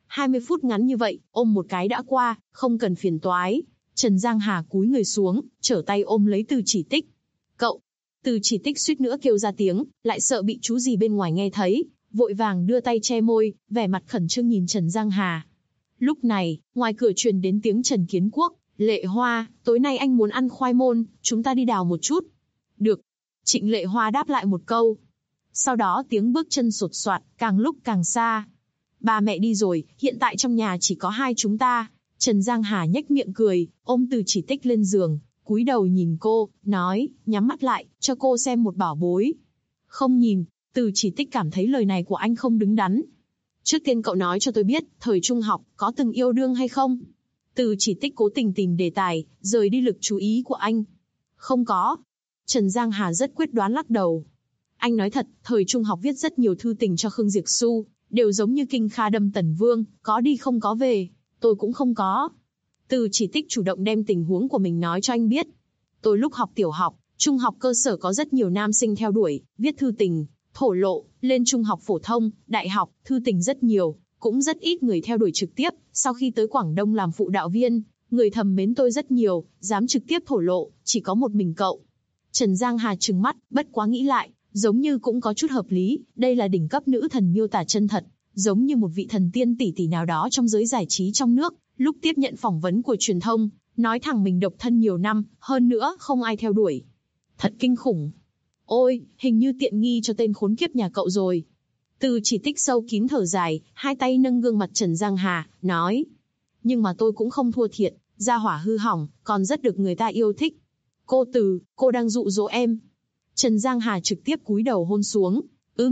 20 phút ngắn như vậy, ôm một cái đã qua, không cần phiền toái. Trần Giang Hà cúi người xuống, trở tay ôm lấy Từ Chỉ Tích. Cậu! Từ Chỉ Tích suýt nữa kêu ra tiếng, lại sợ bị chú gì bên ngoài nghe thấy, vội vàng đưa tay che môi, vẻ mặt khẩn trương nhìn Trần Giang Hà. Lúc này, ngoài cửa truyền đến tiếng Trần Kiến Quốc, Lệ Hoa, tối nay anh muốn ăn khoai môn, chúng ta đi đào một chút. Được. Trịnh Lệ Hoa đáp lại một câu. Sau đó tiếng bước chân sột soạt, càng lúc càng xa. Ba mẹ đi rồi, hiện tại trong nhà chỉ có hai chúng ta. Trần Giang Hà nhếch miệng cười, ôm Từ Chỉ Tích lên giường, cúi đầu nhìn cô, nói, nhắm mắt lại, cho cô xem một bảo bối. Không nhìn. Từ Chỉ Tích cảm thấy lời này của anh không đứng đắn. Trước tiên cậu nói cho tôi biết, thời trung học, có từng yêu đương hay không? Từ Chỉ Tích cố tình tìm đề tài, rời đi lực chú ý của anh. Không có. Trần Giang Hà rất quyết đoán lắc đầu. Anh nói thật, thời trung học viết rất nhiều thư tình cho Khương Diệp Xu, đều giống như Kinh Kha đâm Tần Vương, có đi không có về. Tôi cũng không có. Từ Chỉ Tích chủ động đem tình huống của mình nói cho anh biết. Tôi lúc học tiểu học, trung học cơ sở có rất nhiều nam sinh theo đuổi, viết thư tình, thổ lộ, lên trung học phổ thông, đại học, thư tình rất nhiều, cũng rất ít người theo đuổi trực tiếp. Sau khi tới Quảng Đông làm phụ đạo viên, người thầm mến tôi rất nhiều, dám trực tiếp thổ lộ, chỉ có một mình cậu. Trần Giang Hà trừng mắt, bất quá nghĩ lại, giống như cũng có chút hợp lý, đây là đỉnh cấp nữ thần miêu tả chân thật, giống như một vị thần tiên tỷ tỷ nào đó trong giới giải trí trong nước, lúc tiếp nhận phỏng vấn của truyền thông, nói thẳng mình độc thân nhiều năm, hơn nữa không ai theo đuổi. Thật kinh khủng. Ôi, hình như tiện nghi cho tên khốn kiếp nhà cậu rồi. Từ Chỉ Tích sâu kín thở dài, hai tay nâng gương mặt Trần Giang Hà, nói. Nhưng mà tôi cũng không thua thiệt, gia hỏa hư hỏng, còn rất được người ta yêu thích. Cô Từ, cô đang dụ dỗ em. Trần Giang Hà trực tiếp cúi đầu hôn xuống.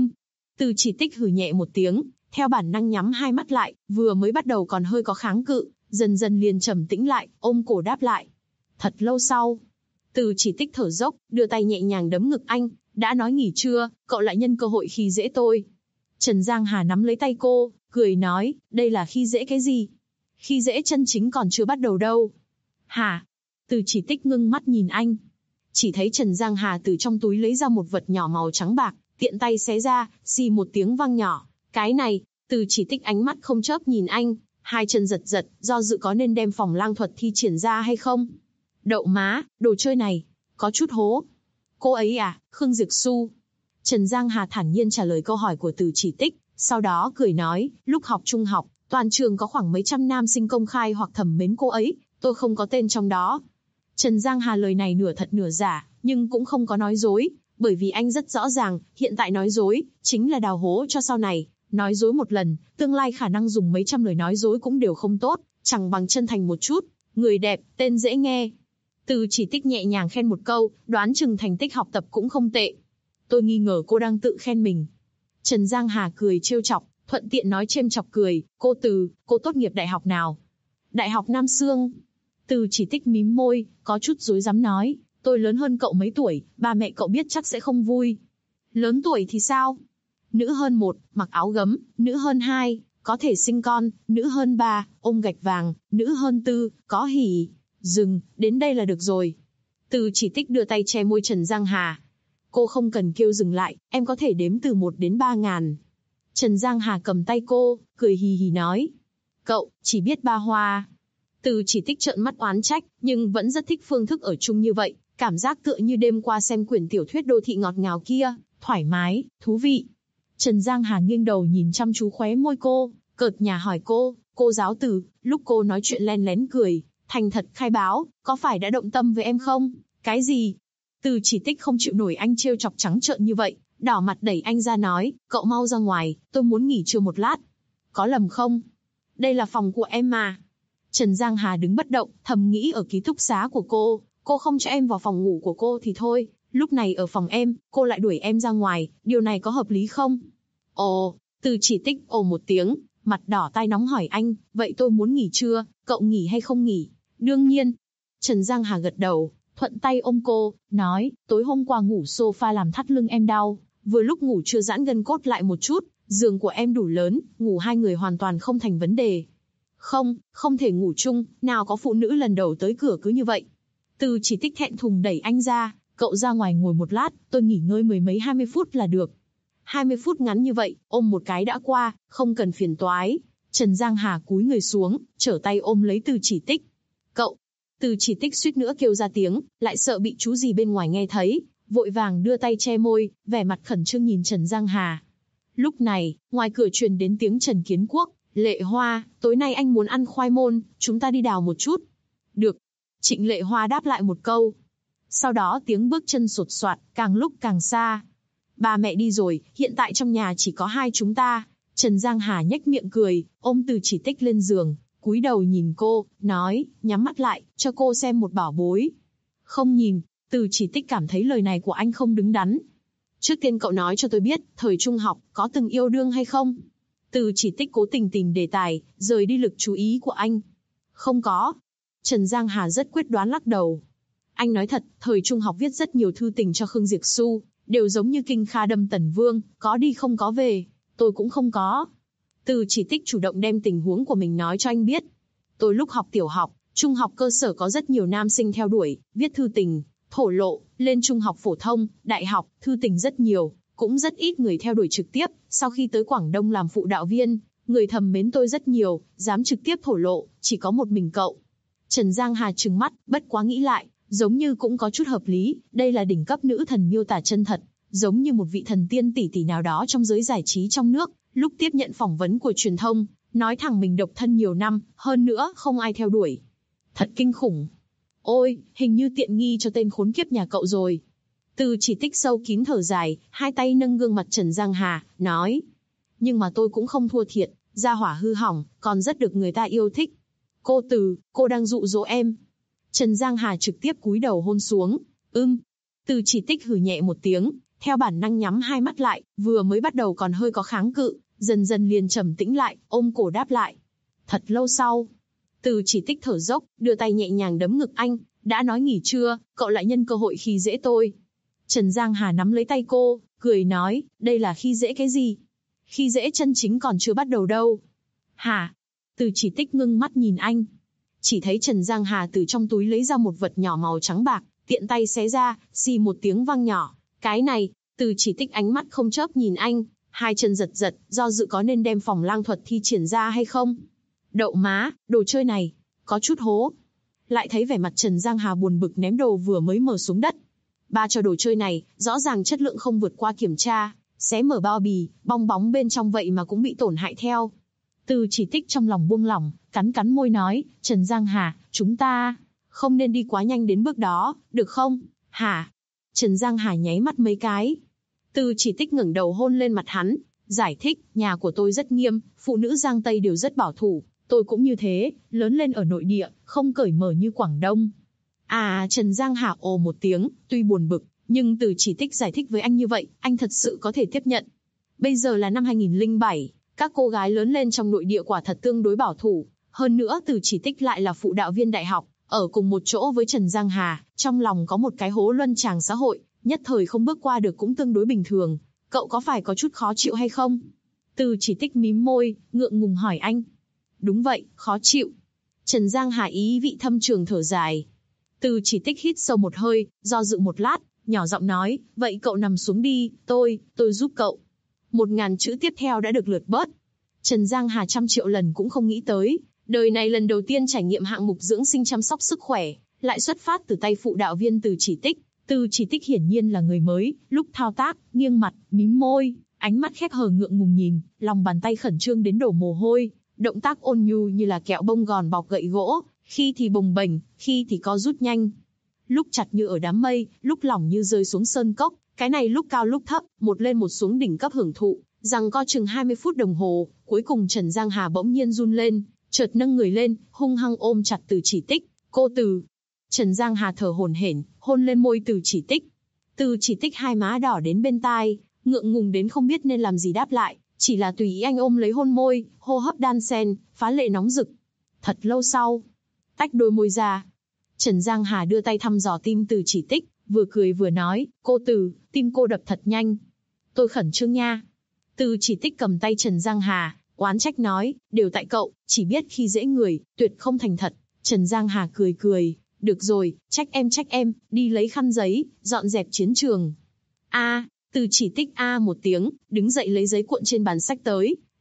Từ Chỉ Tích hừ nhẹ một tiếng, theo bản năng nhắm hai mắt lại, vừa mới bắt đầu còn hơi có kháng cự, dần dần liền trầm tĩnh lại, ôm cổ đáp lại. Thật lâu sau, Từ Chỉ Tích thở dốc, đưa tay nhẹ nhàng đấm ngực anh, đã nói nghỉ chưa, cậu lại nhân cơ hội khi dễ tôi. Trần Giang Hà nắm lấy tay cô, cười nói, đây là khi dễ cái gì? Khi dễ chân chính còn chưa bắt đầu đâu. Hả? Từ Chỉ Tích ngưng mắt nhìn anh. Chỉ thấy Trần Giang Hà từ trong túi lấy ra một vật nhỏ màu trắng bạc, tiện tay xé ra, xì một tiếng vang nhỏ. Cái này, Từ Chỉ Tích ánh mắt không chớp nhìn anh, hai chân giật giật, do dự có nên đem phòng lang thuật thi triển ra hay không. Đậu má, đồ chơi này, có chút hố. Cô ấy à, Khương Diệp Xu. Trần Giang Hà thản nhiên trả lời câu hỏi của Từ Chỉ Tích, sau đó cười nói, lúc học trung học, toàn trường có khoảng mấy trăm nam sinh công khai hoặc thầm mến cô ấy, tôi không có tên trong đó. Trần Giang Hà lời này nửa thật nửa giả, nhưng cũng không có nói dối, bởi vì anh rất rõ ràng, hiện tại nói dối, chính là đào hố cho sau này. Nói dối một lần, tương lai khả năng dùng mấy trăm lời nói dối cũng đều không tốt, chẳng bằng chân thành một chút, người đẹp, tên dễ nghe. Từ Chỉ Tích nhẹ nhàng khen một câu, đoán chừng thành tích học tập cũng không tệ. Tôi nghi ngờ cô đang tự khen mình. Trần Giang Hà cười trêu chọc, thuận tiện nói chêm chọc cười, cô Từ, cô tốt nghiệp đại học nào? Đại học Nam Xương. Từ Chỉ Tích mím môi, có chút rối rắm nói, tôi lớn hơn cậu mấy tuổi, ba mẹ cậu biết chắc sẽ không vui. Lớn tuổi thì sao? Nữ hơn 1, mặc áo gấm, nữ hơn 2, có thể sinh con, nữ hơn 3, ôm gạch vàng, nữ hơn 4, có hỉ. Dừng, đến đây là được rồi. Từ Chỉ Tích đưa tay che môi Trần Giang Hà. Cô không cần kêu dừng lại, em có thể đếm từ 1 đến 3 ngàn. Trần Giang Hà cầm tay cô, cười hì hì nói. Cậu, chỉ biết ba hoa. Từ Chỉ Tích trợn mắt oán trách, nhưng vẫn rất thích phương thức ở chung như vậy, cảm giác tựa như đêm qua xem quyển tiểu thuyết đô thị ngọt ngào kia, thoải mái, thú vị. Trần Giang Hà nghiêng đầu nhìn chăm chú khóe môi cô, cợt nhả hỏi cô giáo Từ, lúc cô nói chuyện len lén cười, thành thật khai báo, có phải đã động tâm với em không? Cái gì? Từ Chỉ Tích không chịu nổi anh trêu chọc trắng trợn như vậy, đỏ mặt đẩy anh ra nói, cậu mau ra ngoài, tôi muốn nghỉ trưa một lát. Có lầm không? Đây là phòng của em mà. Trần Giang Hà đứng bất động, thầm nghĩ ở ký túc xá của cô không cho em vào phòng ngủ của cô thì thôi, lúc này ở phòng em, cô lại đuổi em ra ngoài, điều này có hợp lý không? Ồ, Từ Chỉ Tích ồ một tiếng, mặt đỏ tai nóng hỏi anh, vậy tôi muốn nghỉ trưa, cậu nghỉ hay không nghỉ? Đương nhiên. Trần Giang Hà gật đầu, thuận tay ôm cô, nói, tối hôm qua ngủ sofa làm thắt lưng em đau, vừa lúc ngủ chưa giãn gân cốt lại một chút, giường của em đủ lớn, ngủ hai người hoàn toàn không thành vấn đề. Không thể ngủ chung, nào có phụ nữ lần đầu tới cửa cứ như vậy. Từ Chỉ Tích thẹn thùng đẩy anh ra, cậu ra ngoài ngồi một lát, tôi nghỉ ngơi 20 phút là được. 20 phút ngắn như vậy, ôm một cái đã qua, không cần phiền toái. Trần Giang Hà cúi người xuống, trở tay ôm lấy Từ Chỉ Tích. Cậu! Từ Chỉ Tích suýt nữa kêu ra tiếng, lại sợ bị chú gì bên ngoài nghe thấy, vội vàng đưa tay che môi, vẻ mặt khẩn trương nhìn Trần Giang Hà. Lúc này, ngoài cửa truyền đến tiếng Trần Kiến Quốc, Lệ Hoa, tối nay anh muốn ăn khoai môn, chúng ta đi đào một chút. Được. Trịnh Lệ Hoa đáp lại một câu. Sau đó tiếng bước chân sột soạt, càng lúc càng xa. Ba mẹ đi rồi, hiện tại trong nhà chỉ có hai chúng ta. Trần Giang Hà nhếch miệng cười, ôm Từ Chỉ Tích lên giường, cúi đầu nhìn cô, nói, nhắm mắt lại, cho cô xem một bảo bối. Không nhìn. Từ Chỉ Tích cảm thấy lời này của anh không đứng đắn. Trước tiên cậu nói cho tôi biết, thời trung học, có từng yêu đương hay không? Từ Chỉ Tích cố tình tìm đề tài, rời đi lực chú ý của anh. Không có. Trần Giang Hà rất quyết đoán lắc đầu. Anh nói thật, thời trung học viết rất nhiều thư tình cho Khương Diệp Xu, đều giống như kinh kha đâm Tần Vương, có đi không có về. Tôi cũng không có. Từ Chỉ Tích chủ động đem tình huống của mình nói cho anh biết. Tôi lúc học tiểu học, trung học cơ sở có rất nhiều nam sinh theo đuổi, viết thư tình, thổ lộ, lên trung học phổ thông, đại học, thư tình rất nhiều, cũng rất ít người theo đuổi trực tiếp. Sau khi tới Quảng Đông làm phụ đạo viên, người thầm mến tôi rất nhiều, dám trực tiếp thổ lộ, chỉ có một mình cậu. Trần Giang Hà trừng mắt, bất quá nghĩ lại, giống như cũng có chút hợp lý, đây là đỉnh cấp nữ thần miêu tả chân thật, giống như một vị thần tiên tỷ tỷ nào đó trong giới giải trí trong nước, lúc tiếp nhận phỏng vấn của truyền thông, nói thẳng mình độc thân nhiều năm, hơn nữa không ai theo đuổi. Thật kinh khủng. Ôi, hình như tiện nghi cho tên khốn kiếp nhà cậu rồi. Từ Chỉ Tích sâu kín thở dài, hai tay nâng gương mặt Trần Giang Hà, nói. Nhưng mà tôi cũng không thua thiệt, gia hỏa hư hỏng, còn rất được người ta yêu thích. Cô Từ, cô đang dụ dỗ em. Trần Giang Hà trực tiếp cúi đầu hôn xuống. Từ Chỉ Tích hừ nhẹ một tiếng, theo bản năng nhắm hai mắt lại, vừa mới bắt đầu còn hơi có kháng cự, dần dần liền trầm tĩnh lại, ôm cổ đáp lại. Thật lâu sau, Từ Chỉ Tích thở dốc, đưa tay nhẹ nhàng đấm ngực anh, đã nói nghỉ chưa, cậu lại nhân cơ hội khi dễ tôi. Trần Giang Hà nắm lấy tay cô, cười nói, đây là khi dễ cái gì? Khi dễ chân chính còn chưa bắt đầu đâu. Hả? Từ Chỉ Tích ngưng mắt nhìn anh. Chỉ thấy Trần Giang Hà từ trong túi lấy ra một vật nhỏ màu trắng bạc, tiện tay xé ra, xì một tiếng vang nhỏ. Cái này, Từ Chỉ Tích ánh mắt không chớp nhìn anh, hai chân giật giật, do dự có nên đem phòng lang thuật thi triển ra hay không. Đậu má, đồ chơi này, có chút hố. Lại thấy vẻ mặt Trần Giang Hà buồn bực ném đồ vừa mới mở xuống đất. Ba cho đồ chơi này, rõ ràng chất lượng không vượt qua kiểm tra, xé mở bao bì, bong bóng bên trong vậy mà cũng bị tổn hại theo. Từ Chỉ Tích trong lòng buông lỏng, cắn cắn môi nói, Trần Giang Hà, chúng ta không nên đi quá nhanh đến bước đó, được không? Hả? Trần Giang Hà nháy mắt mấy cái. Từ Chỉ Tích ngẩng đầu hôn lên mặt hắn, giải thích, nhà của tôi rất nghiêm, phụ nữ Giang Tây đều rất bảo thủ, tôi cũng như thế, lớn lên ở nội địa, không cởi mở như Quảng Đông. Trần Giang Hà ồ một tiếng, tuy buồn bực, nhưng Từ Chỉ Tích giải thích với anh như vậy, anh thật sự có thể tiếp nhận. Bây giờ là năm 2007, các cô gái lớn lên trong nội địa quả thật tương đối bảo thủ, hơn nữa Từ Chỉ Tích lại là phụ đạo viên đại học, ở cùng một chỗ với Trần Giang Hà, trong lòng có một cái hố luân tràng xã hội, nhất thời không bước qua được cũng tương đối bình thường. Cậu có phải có chút khó chịu hay không? Từ Chỉ Tích mím môi, ngượng ngùng hỏi anh. Đúng vậy, khó chịu. Trần Giang Hà ý vị thâm trường thở dài. Từ Chỉ Tích hít sâu một hơi, do dự một lát, nhỏ giọng nói, vậy cậu nằm xuống đi, tôi giúp cậu. 1000 chữ tiếp theo đã được lượt bớt. Trần Giang Hà trăm triệu lần cũng không nghĩ tới, đời này lần đầu tiên trải nghiệm hạng mục dưỡng sinh chăm sóc sức khỏe, lại xuất phát từ tay phụ đạo viên Từ Chỉ Tích. Từ Chỉ Tích hiển nhiên là người mới, lúc thao tác, nghiêng mặt, mím môi, ánh mắt khép hờ ngượng ngùng nhìn, lòng bàn tay khẩn trương đến đổ mồ hôi, động tác ôn nhu như là kẹo bông gòn bọc gậy gỗ, khi thì bồng bềnh, khi thì co rút nhanh. Lúc chặt như ở đám mây, lúc lỏng như rơi xuống sơn cốc, cái này lúc cao lúc thấp, một lên một xuống đỉnh cấp hưởng thụ, rằng co chừng 20 phút đồng hồ, cuối cùng Trần Giang Hà bỗng nhiên run lên, chợt nâng người lên, hung hăng ôm chặt Từ Chỉ Tích, cô Từ. Trần Giang Hà thở hổn hển, hôn lên môi Từ Chỉ Tích. Từ Chỉ Tích hai má đỏ đến bên tai, ngượng ngùng đến không biết nên làm gì đáp lại, chỉ là tùy ý anh ôm lấy hôn môi, hô hấp đan xen, phá lệ nóng rực. Thật lâu sau, tách đôi môi ra, Trần Giang Hà đưa tay thăm dò tim Từ Chỉ Tích, vừa cười vừa nói, cô Từ, tim cô đập thật nhanh. Tôi khẩn trương nha. Từ Chỉ Tích cầm tay Trần Giang Hà, oán trách nói, đều tại cậu, chỉ biết khi dễ người, tuyệt không thành thật. Trần Giang Hà cười cười, được rồi, trách em, đi lấy khăn giấy, dọn dẹp chiến trường. Từ Chỉ Tích một tiếng, đứng dậy lấy giấy cuộn trên bàn sách tới,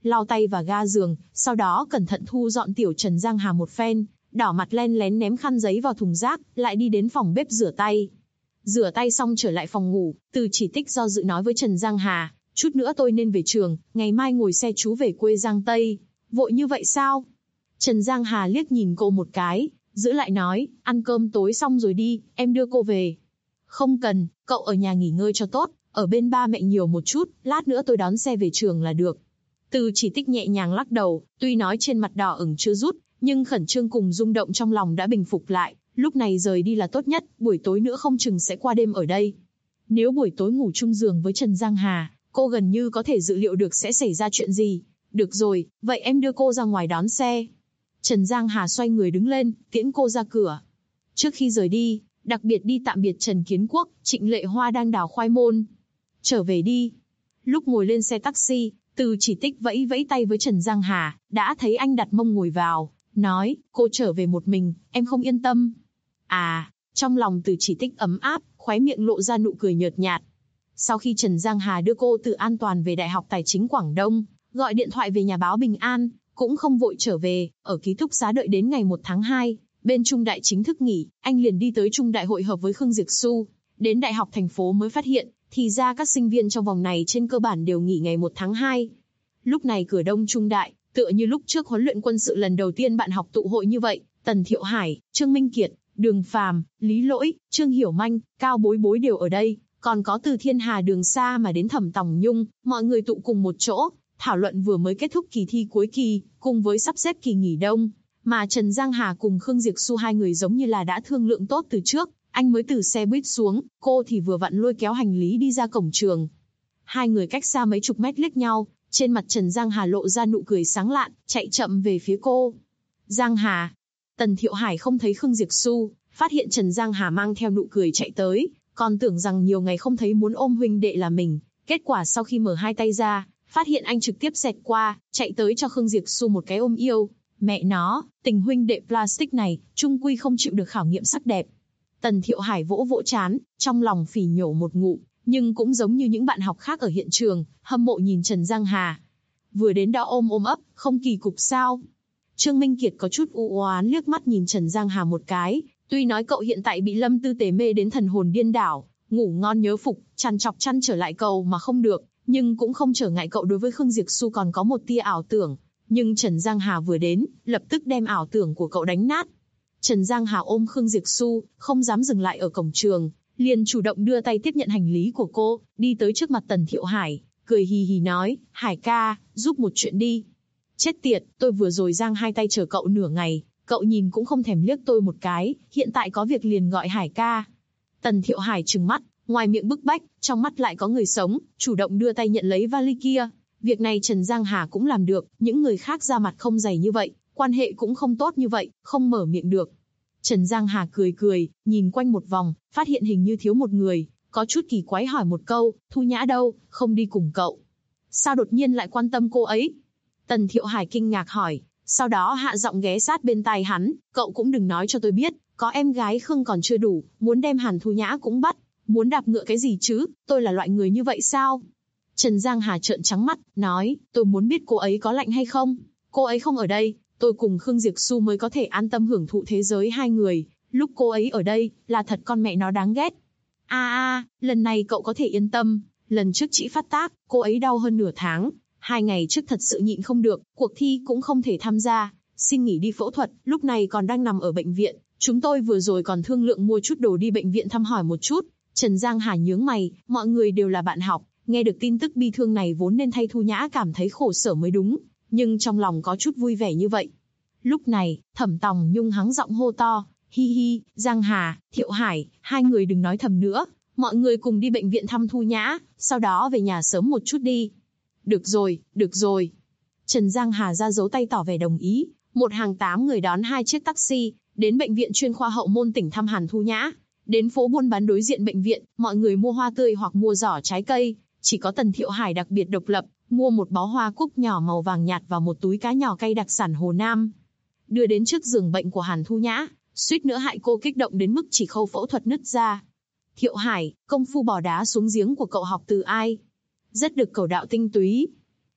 lau tay và ga giường, sau đó cẩn thận thu dọn tiểu Trần Giang Hà một phen, đỏ mặt len lén ném khăn giấy vào thùng rác, lại đi đến phòng bếp rửa tay. Rửa tay xong trở lại phòng ngủ, Từ Chỉ Tích do dự nói với Trần Giang Hà, chút nữa tôi nên về trường, ngày mai ngồi xe chú về quê Giang Tây. Vội như vậy sao? Trần Giang Hà liếc nhìn cô một cái, giữ lại nói, ăn cơm tối xong rồi đi, em đưa cô về. Không cần, cậu ở nhà nghỉ ngơi cho tốt, ở bên ba mẹ nhiều một chút, lát nữa tôi đón xe về trường là được. Từ Chỉ Tích nhẹ nhàng lắc đầu, tuy nói trên mặt đỏ ửng chưa rút, nhưng khẩn trương cùng rung động trong lòng đã bình phục lại, lúc này rời đi là tốt nhất, buổi tối nữa không chừng sẽ qua đêm ở đây. Nếu buổi tối ngủ chung giường với Trần Giang Hà, cô gần như có thể dự liệu được sẽ xảy ra chuyện gì. Được rồi, vậy em đưa cô ra ngoài đón xe. Trần Giang Hà xoay người đứng lên, tiễn cô ra cửa. Trước khi rời đi, đặc biệt đi tạm biệt Trần Kiến Quốc, Trịnh Lệ Hoa đang đào khoai môn. Trở về đi. Lúc ngồi lên xe taxi, Từ Chỉ Tích vẫy vẫy tay với Trần Giang Hà, đã thấy anh đặt mông ngồi vào, nói, cô trở về một mình, em không yên tâm. À, trong lòng Từ Chỉ Tích ấm áp, khóe miệng lộ ra nụ cười nhợt nhạt. Sau khi Trần Giang Hà đưa cô từ an toàn về Đại học Tài chính Quảng Đông, gọi điện thoại về nhà báo Bình An, cũng không vội trở về, ở ký túc xá đợi đến ngày 1 tháng 2, bên Trung Đại chính thức nghỉ, anh liền đi tới Trung Đại hội hợp với Khương Diệp Xu. Đến Đại học thành phố mới phát hiện, thì ra các sinh viên trong vòng này trên cơ bản đều nghỉ ngày 1 tháng 2. Lúc này cửa đông Trung Đại, tựa như lúc trước huấn luyện quân sự lần đầu tiên bạn học tụ hội như vậy, Tần Thiệu Hải, Trương Minh Kiệt, Đường Phàm, Lý Lỗi, Trương Hiểu Manh, Cao Bối Bối đều ở đây, còn có từ Thiên Hà đường xa mà đến Thẩm Tòng Nhung, mọi người tụ cùng một chỗ, thảo luận vừa mới kết thúc kỳ thi cuối kỳ, cùng với sắp xếp kỳ nghỉ đông, mà Trần Giang Hà cùng Khương Diệp Xu hai người giống như là đã thương lượng tốt từ trước, anh mới từ xe buýt xuống, cô thì vừa vặn lôi kéo hành lý đi ra cổng trường. Hai người cách xa mấy chục mét liếc nhau, trên mặt Trần Giang Hà lộ ra nụ cười sáng lạn, chạy chậm về phía cô. Giang Hà. Tần Thiệu Hải không thấy Khương Diệp Xu, phát hiện Trần Giang Hà mang theo nụ cười chạy tới, còn tưởng rằng nhiều ngày không thấy muốn ôm huynh đệ là mình, kết quả sau khi mở hai tay ra, phát hiện anh trực tiếp xẹt qua, chạy tới cho Khương Diệp Xu một cái ôm yêu. Mẹ nó, tình huynh đệ plastic này, trung quy không chịu được khảo nghiệm sắc đẹp. Tần Thiệu Hải vỗ vỗ trán, trong lòng phỉ nhổ một ngụm, nhưng cũng giống như những bạn học khác ở hiện trường, hâm mộ nhìn Trần Giang Hà. Vừa đến đó ôm ấp, không kỳ cục sao? Trương Minh Kiệt có chút u oán liếc mắt nhìn Trần Giang Hà một cái, tuy nói cậu hiện tại bị Lâm Tư Tế mê đến thần hồn điên đảo, ngủ ngon nhớ phục, chằn chọc chăn trở lại cầu mà không được, nhưng cũng không trở ngại cậu đối với Khương Diệp Xu còn có một tia ảo tưởng. Nhưng Trần Giang Hà vừa đến, lập tức đem ảo tưởng của cậu đánh nát. Trần Giang Hà ôm Khương Diệp Xu, không dám dừng lại ở cổng trường, liền chủ động đưa tay tiếp nhận hành lý của cô, đi tới trước mặt Tần Thiệu Hải, cười hì hì nói, Hải ca, giúp một chuyện đi. Chết tiệt, tôi vừa rồi giang hai tay chờ cậu nửa ngày, cậu nhìn cũng không thèm liếc tôi một cái, hiện tại có việc liền gọi Hải ca. Tần Thiệu Hải trừng mắt, ngoài miệng bức bách, trong mắt lại có người sống, chủ động đưa tay nhận lấy vali kia. Việc này Trần Giang Hà cũng làm được, những người khác ra mặt không dày như vậy, quan hệ cũng không tốt như vậy, không mở miệng được. Trần Giang Hà cười cười, nhìn quanh một vòng, phát hiện hình như thiếu một người, có chút kỳ quái hỏi một câu, Thu Nhã đâu, không đi cùng cậu? Sao đột nhiên lại quan tâm cô ấy? Tần Thiệu Hải kinh ngạc hỏi, sau đó hạ giọng ghé sát bên tai hắn, cậu cũng đừng nói cho tôi biết, có em gái Khương còn chưa đủ, muốn đem Hàn Thu Nhã cũng bắt, muốn đạp ngựa cái gì chứ, tôi là loại người như vậy sao? Trần Giang Hà trợn trắng mắt, nói, tôi muốn biết cô ấy có lạnh hay không, cô ấy không ở đây, tôi cùng Khương Diệp Xu mới có thể an tâm hưởng thụ thế giới hai người, lúc cô ấy ở đây, là thật con mẹ nó đáng ghét. Lần này cậu có thể yên tâm, lần trước chỉ phát tác, cô ấy đau hơn nửa tháng, 2 ngày trước thật sự nhịn không được, cuộc thi cũng không thể tham gia, xin nghỉ đi phẫu thuật, lúc này còn đang nằm ở bệnh viện, chúng tôi vừa rồi còn thương lượng mua chút đồ đi bệnh viện thăm hỏi một chút. Trần Giang Hà nhướng mày, mọi người đều là bạn học, nghe được tin tức bi thương này vốn nên thay Thu Nhã cảm thấy khổ sở mới đúng, nhưng trong lòng có chút vui vẻ như vậy. Lúc này, Thẩm Tòng Nhung hắng giọng hô to, hi hi, Giang Hà, Thiệu Hải, hai người đừng nói thầm nữa, mọi người cùng đi bệnh viện thăm Thu Nhã, sau đó về nhà sớm một chút đi. Được rồi, được rồi. Trần Giang Hà ra dấu tay tỏ vẻ đồng ý, một hàng 8 người đón 2 chiếc taxi, đến bệnh viện chuyên khoa Hậu Môn tỉnh thăm Hàn Thu Nhã. Đến phố buôn bán đối diện bệnh viện, mọi người mua hoa tươi hoặc mua giỏ trái cây, chỉ có Tần Thiệu Hải đặc biệt độc lập, mua một bó hoa cúc nhỏ màu vàng nhạt và một túi cá nhỏ cay đặc sản Hồ Nam. Đưa đến trước giường bệnh của Hàn Thu Nhã, suýt nữa hại cô kích động đến mức chỉ khâu phẫu thuật nứt ra. Thiệu Hải, công phu bỏ đá xuống giếng của cậu học từ ai? Rất được cẩu đạo tinh túy.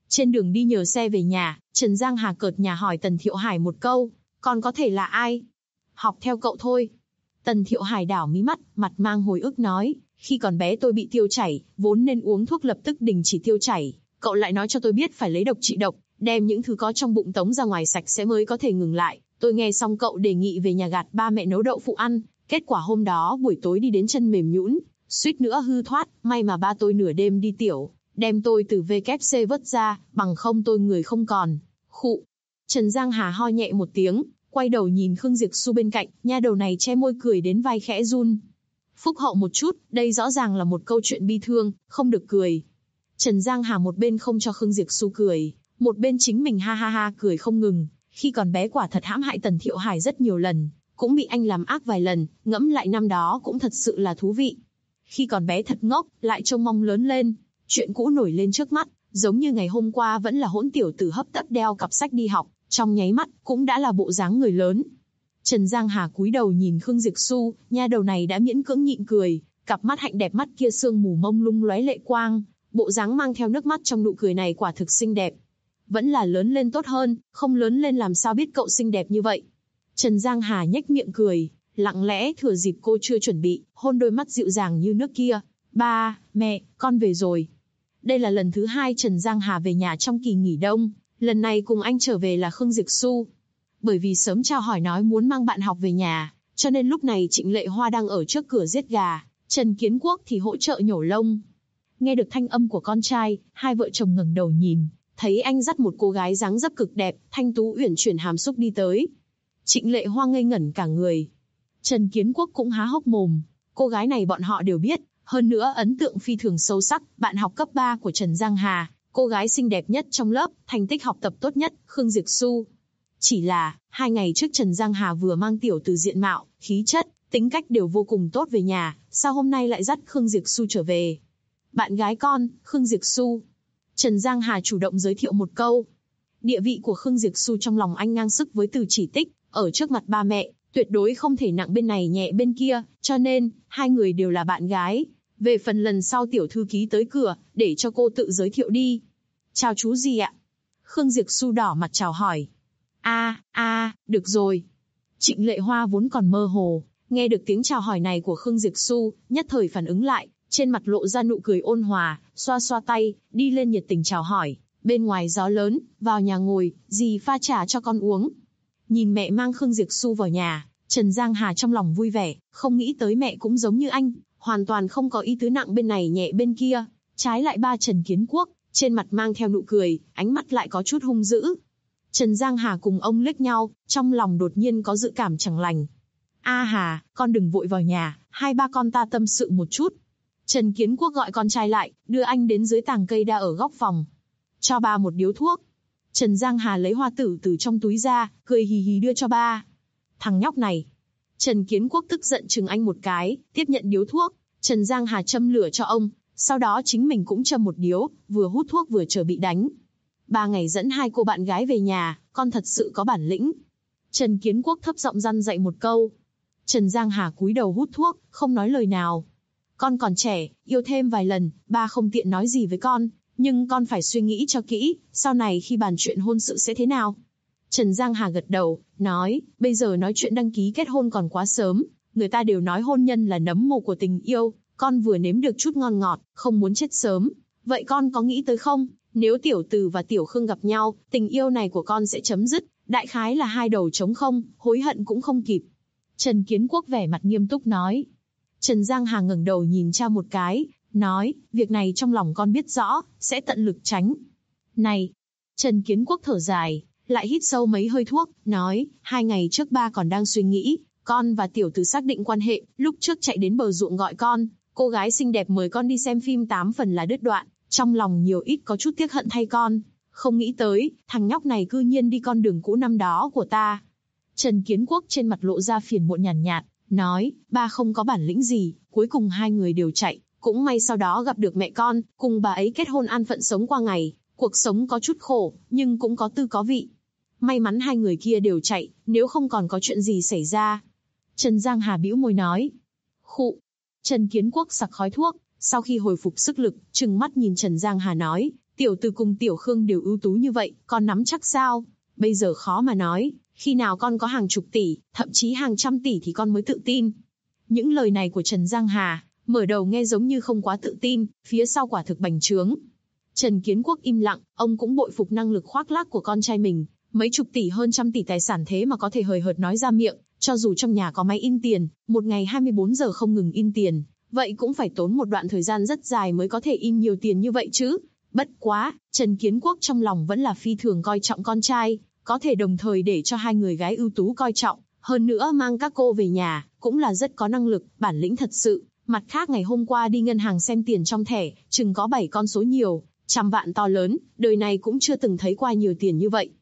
Trên đường đi nhờ xe về nhà, Trần Giang Hà cợt nhà hỏi Tần Thiệu Hải một câu, con có thể là ai? Học theo cậu thôi. Tần Thiệu Hải đảo mí mắt, mặt mang hồi ức nói, khi còn bé tôi bị tiêu chảy, vốn nên uống thuốc lập tức đình chỉ tiêu chảy. Cậu lại nói cho tôi biết phải lấy độc trị độc, đem những thứ có trong bụng tống ra ngoài sạch sẽ mới có thể ngừng lại. Tôi nghe xong cậu đề nghị về nhà gạt ba mẹ nấu đậu phụ ăn, kết quả hôm đó buổi tối đi đến chân mềm nhũn, suýt nữa hư thoát, may mà ba tôi nửa đêm đi tiểu, đem tôi từ WC vớt ra, bằng không tôi người không còn. Khụ. Trần Giang Hà ho nhẹ một tiếng, quay đầu nhìn Khương Diệp Xu bên cạnh, nha đầu này che môi cười đến vai khẽ run. Phúc hậu một chút, đây rõ ràng là một câu chuyện bi thương, không được cười. Trần Giang Hà một bên không cho Khương Diệp Xu cười, một bên chính mình ha ha ha cười không ngừng. Khi còn bé quả thật hãm hại Tần Thiệu Hải rất nhiều lần, cũng bị anh làm ác vài lần, ngẫm lại năm đó cũng thật sự là thú vị. Khi còn bé thật ngốc, lại trông mong lớn lên, chuyện cũ nổi lên trước mắt, giống như ngày hôm qua vẫn là hỗn tiểu tử hấp tấp đeo cặp sách đi học, trong nháy mắt cũng đã là bộ dáng người lớn. Trần Giang Hà cúi đầu nhìn Khương Diệp Xu, nha đầu này đã miễn cưỡng nhịn cười, cặp mắt hạnh đẹp mắt kia sương mù mông lung lóe lệ quang, bộ dáng mang theo nước mắt trong nụ cười này quả thực xinh đẹp. Vẫn là lớn lên tốt hơn, không lớn lên làm sao biết cậu xinh đẹp như vậy. Trần Giang Hà nhếch miệng cười, lặng lẽ thừa dịp cô chưa chuẩn bị, hôn đôi mắt dịu dàng như nước kia. Ba, mẹ, con về rồi. Đây là lần thứ 2 Trần Giang Hà về nhà trong kỳ nghỉ đông, lần này cùng anh trở về là Khương Diệp Xu. Bởi vì sớm chào hỏi nói muốn mang bạn học về nhà, cho nên lúc này Trịnh Lệ Hoa đang ở trước cửa giết gà, Trần Kiến Quốc thì hỗ trợ nhổ lông. Nghe được thanh âm của con trai, hai vợ chồng ngẩng đầu nhìn, thấy anh dắt một cô gái dáng dấp cực đẹp, thanh tú uyển chuyển hàm xúc đi tới. Trịnh Lệ Hoa ngây ngẩn cả người. Trần Kiến Quốc cũng há hốc mồm, cô gái này bọn họ đều biết, hơn nữa ấn tượng phi thường sâu sắc, bạn học cấp 3 của Trần Giang Hà, cô gái xinh đẹp nhất trong lớp, thành tích học tập tốt nhất, Khương Diệp Xu. Chỉ là, 2 ngày trước Trần Giang Hà vừa mang tiểu từ diện mạo, khí chất, tính cách đều vô cùng tốt về nhà, sao hôm nay lại dắt Khương Diệp Xu trở về? Bạn gái con, Khương Diệp Xu. Trần Giang Hà chủ động giới thiệu một câu. Địa vị của Khương Diệp Xu trong lòng anh ngang sức với Từ Chỉ Tích, ở trước mặt ba mẹ, tuyệt đối không thể nặng bên này nhẹ bên kia, cho nên, hai người đều là bạn gái. Về phần lần sau tiểu thư ký tới cửa, để cho cô tự giới thiệu đi. Chào chú gì ạ? Khương Diệp Xu đỏ mặt chào hỏi. Được rồi. Trịnh Lệ Hoa vốn còn mơ hồ, nghe được tiếng chào hỏi này của Khương Diệp Xu, nhất thời phản ứng lại, trên mặt lộ ra nụ cười ôn hòa, xoa xoa tay, đi lên nhiệt tình chào hỏi. Bên ngoài gió lớn, vào nhà ngồi, dì pha trà cho con uống. Nhìn mẹ mang Khương Diệp Xu vào nhà, Trần Giang Hà trong lòng vui vẻ, không nghĩ tới mẹ cũng giống như anh, hoàn toàn không có ý tứ nặng bên này nhẹ bên kia. Trái lại ba Trần Kiến Quốc, trên mặt mang theo nụ cười, ánh mắt lại có chút hung dữ. Trần Giang Hà cùng ông liếc nhau, trong lòng đột nhiên có dự cảm chẳng lành. Hà, con đừng vội vào nhà, hai ba con ta tâm sự một chút. Trần Kiến Quốc gọi con trai lại, đưa anh đến dưới tàng cây đa ở góc phòng. Cho ba một điếu thuốc. Trần Giang Hà lấy hoa tử từ trong túi ra, cười hì hì đưa cho ba. Thằng nhóc này. Trần Kiến Quốc tức giận chừng anh một cái, tiếp nhận điếu thuốc. Trần Giang Hà châm lửa cho ông, sau đó chính mình cũng châm một điếu, vừa hút thuốc vừa chờ bị đánh. 3 ngày dẫn 2 cô bạn gái về nhà, con thật sự có bản lĩnh. Trần Kiến Quốc thấp giọng răn dạy một câu. Trần Giang Hà cúi đầu hút thuốc, không nói lời nào. Con còn trẻ, yêu thêm vài lần, ba không tiện nói gì với con, nhưng con phải suy nghĩ cho kỹ, sau này khi bàn chuyện hôn sự sẽ thế nào. Trần Giang Hà gật đầu, nói, bây giờ nói chuyện đăng ký kết hôn còn quá sớm, người ta đều nói hôn nhân là nấm mồ của tình yêu, con vừa nếm được chút ngon ngọt, không muốn chết sớm. Vậy con có nghĩ tới không, nếu Tiểu Từ và Tiểu Khương gặp nhau, tình yêu này của con sẽ chấm dứt, đại khái là hai đầu trống không, hối hận cũng không kịp. Trần Kiến Quốc vẻ mặt nghiêm túc nói. Trần Giang Hà ngẩng đầu nhìn cha một cái, nói, việc này trong lòng con biết rõ, sẽ tận lực tránh. Này! Trần Kiến Quốc thở dài, lại hít sâu mấy hơi thuốc, nói, 2 ngày trước ba còn đang suy nghĩ, con và Tiểu Từ xác định quan hệ, lúc trước chạy đến bờ ruộng gọi con, cô gái xinh đẹp mời con đi xem phim 8 phần là đứt đoạn, trong lòng nhiều ít có chút tiếc hận thay con, không nghĩ tới, thằng nhóc này cư nhiên đi con đường cũ năm đó của ta. Trần Kiến Quốc trên mặt lộ ra phiền muộn nhàn nhạt, nói, ba không có bản lĩnh gì, cuối cùng 2 người đều chạy, cũng may sau đó gặp được mẹ con, cùng bà ấy kết hôn an phận sống qua ngày, cuộc sống có chút khổ, nhưng cũng có tư có vị. May mắn 2 người kia đều chạy, nếu không còn có chuyện gì xảy ra. Trần Giang Hà bĩu môi nói. Khụ. Trần Kiến Quốc sặc khói thuốc, sau khi hồi phục sức lực, trừng mắt nhìn Trần Giang Hà nói, Tiểu Từ cùng Tiểu Khương đều ưu tú như vậy, con nắm chắc sao? Bây giờ khó mà nói, khi nào con có hàng chục tỷ, thậm chí hàng trăm tỷ thì con mới tự tin. Những lời này của Trần Giang Hà, mở đầu nghe giống như không quá tự tin, phía sau quả thực bành trướng. Trần Kiến Quốc im lặng, ông cũng bội phục năng lực khoác lác của con trai mình, mấy chục tỷ hơn trăm tỷ tài sản thế mà có thể hời hợt nói ra miệng, cho dù trong nhà có máy in tiền, một ngày 24 giờ không ngừng in tiền, vậy cũng phải tốn một đoạn thời gian rất dài mới có thể in nhiều tiền như vậy chứ. Bất quá, Trần Kiến Quốc trong lòng vẫn là phi thường coi trọng con trai, có thể đồng thời để cho hai người gái ưu tú coi trọng, hơn nữa mang các cô về nhà, cũng là rất có năng lực, bản lĩnh thật sự. Mặt khác ngày hôm qua đi ngân hàng xem tiền trong thẻ, chừng có 7 con số nhiều, trăm vạn to lớn, đời này cũng chưa từng thấy qua nhiều tiền như vậy.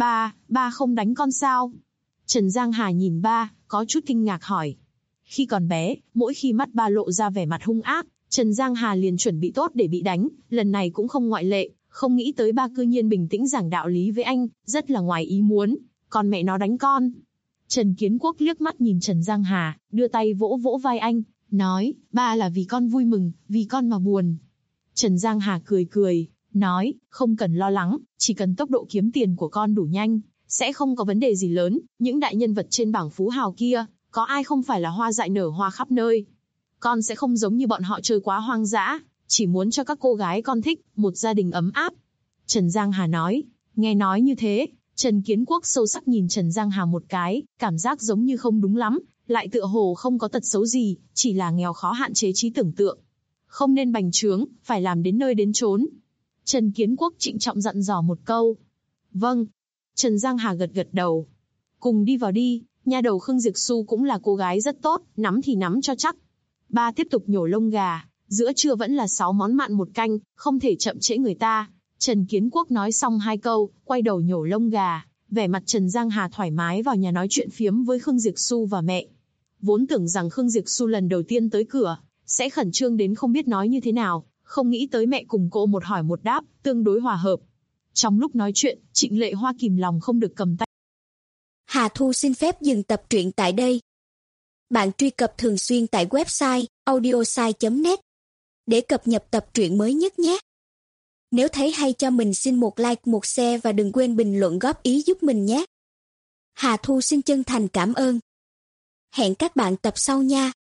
Ba không đánh con sao? Trần Giang Hà nhìn ba, có chút kinh ngạc hỏi. Khi còn bé, mỗi khi mắt ba lộ ra vẻ mặt hung ác, Trần Giang Hà liền chuẩn bị tốt để bị đánh, lần này cũng không ngoại lệ, không nghĩ tới ba cư nhiên bình tĩnh giảng đạo lý với anh, rất là ngoài ý muốn, còn mẹ nó đánh con. Trần Kiến Quốc liếc mắt nhìn Trần Giang Hà, đưa tay vỗ vỗ vai anh, nói, ba là vì con vui mừng, vì con mà buồn. Trần Giang Hà cười, nói, không cần lo lắng, chỉ cần tốc độ kiếm tiền của con đủ nhanh, sẽ không có vấn đề gì lớn, những đại nhân vật trên bảng phú hào kia, có ai không phải là hoa dại nở hoa khắp nơi. Con sẽ không giống như bọn họ chơi quá hoang dã, chỉ muốn cho các cô gái con thích, một gia đình ấm áp. Trần Giang Hà nói, nghe nói như thế, Trần Kiến Quốc sâu sắc nhìn Trần Giang Hà một cái, cảm giác giống như không đúng lắm, lại tựa hồ không có tật xấu gì, chỉ là nghèo khó hạn chế trí tưởng tượng. Không nên bành trướng, phải làm đến nơi đến chốn. Trần Kiến Quốc trịnh trọng dặn dò một câu. Vâng. Trần Giang Hà gật gật đầu. Cùng đi vào đi, nhà đầu Khương Diệp Xu cũng là cô gái rất tốt, nắm thì nắm cho chắc. Ba tiếp tục nhổ lông gà, giữa trưa vẫn là 6 món mặn một canh, không thể chậm trễ người ta. Trần Kiến Quốc nói xong 2 câu, quay đầu nhổ lông gà, vẻ mặt Trần Giang Hà thoải mái vào nhà nói chuyện phiếm với Khương Diệp Xu và mẹ. Vốn tưởng rằng Khương Diệp Xu lần đầu tiên tới cửa, sẽ khẩn trương đến không biết nói như thế nào, không nghĩ tới mẹ cùng cô một hỏi một đáp, tương đối hòa hợp. Trong lúc nói chuyện, Trịnh Lệ Hoa kìm lòng không được cầm tay. Hà Thu xin phép dừng tập truyện tại đây. Bạn truy cập thường xuyên tại website audiosai.net để cập nhật tập truyện mới nhất nhé. Nếu thấy hay cho mình xin một like, một share và đừng quên bình luận góp ý giúp mình nhé. Hà Thu xin chân thành cảm ơn. Hẹn các bạn tập sau nha.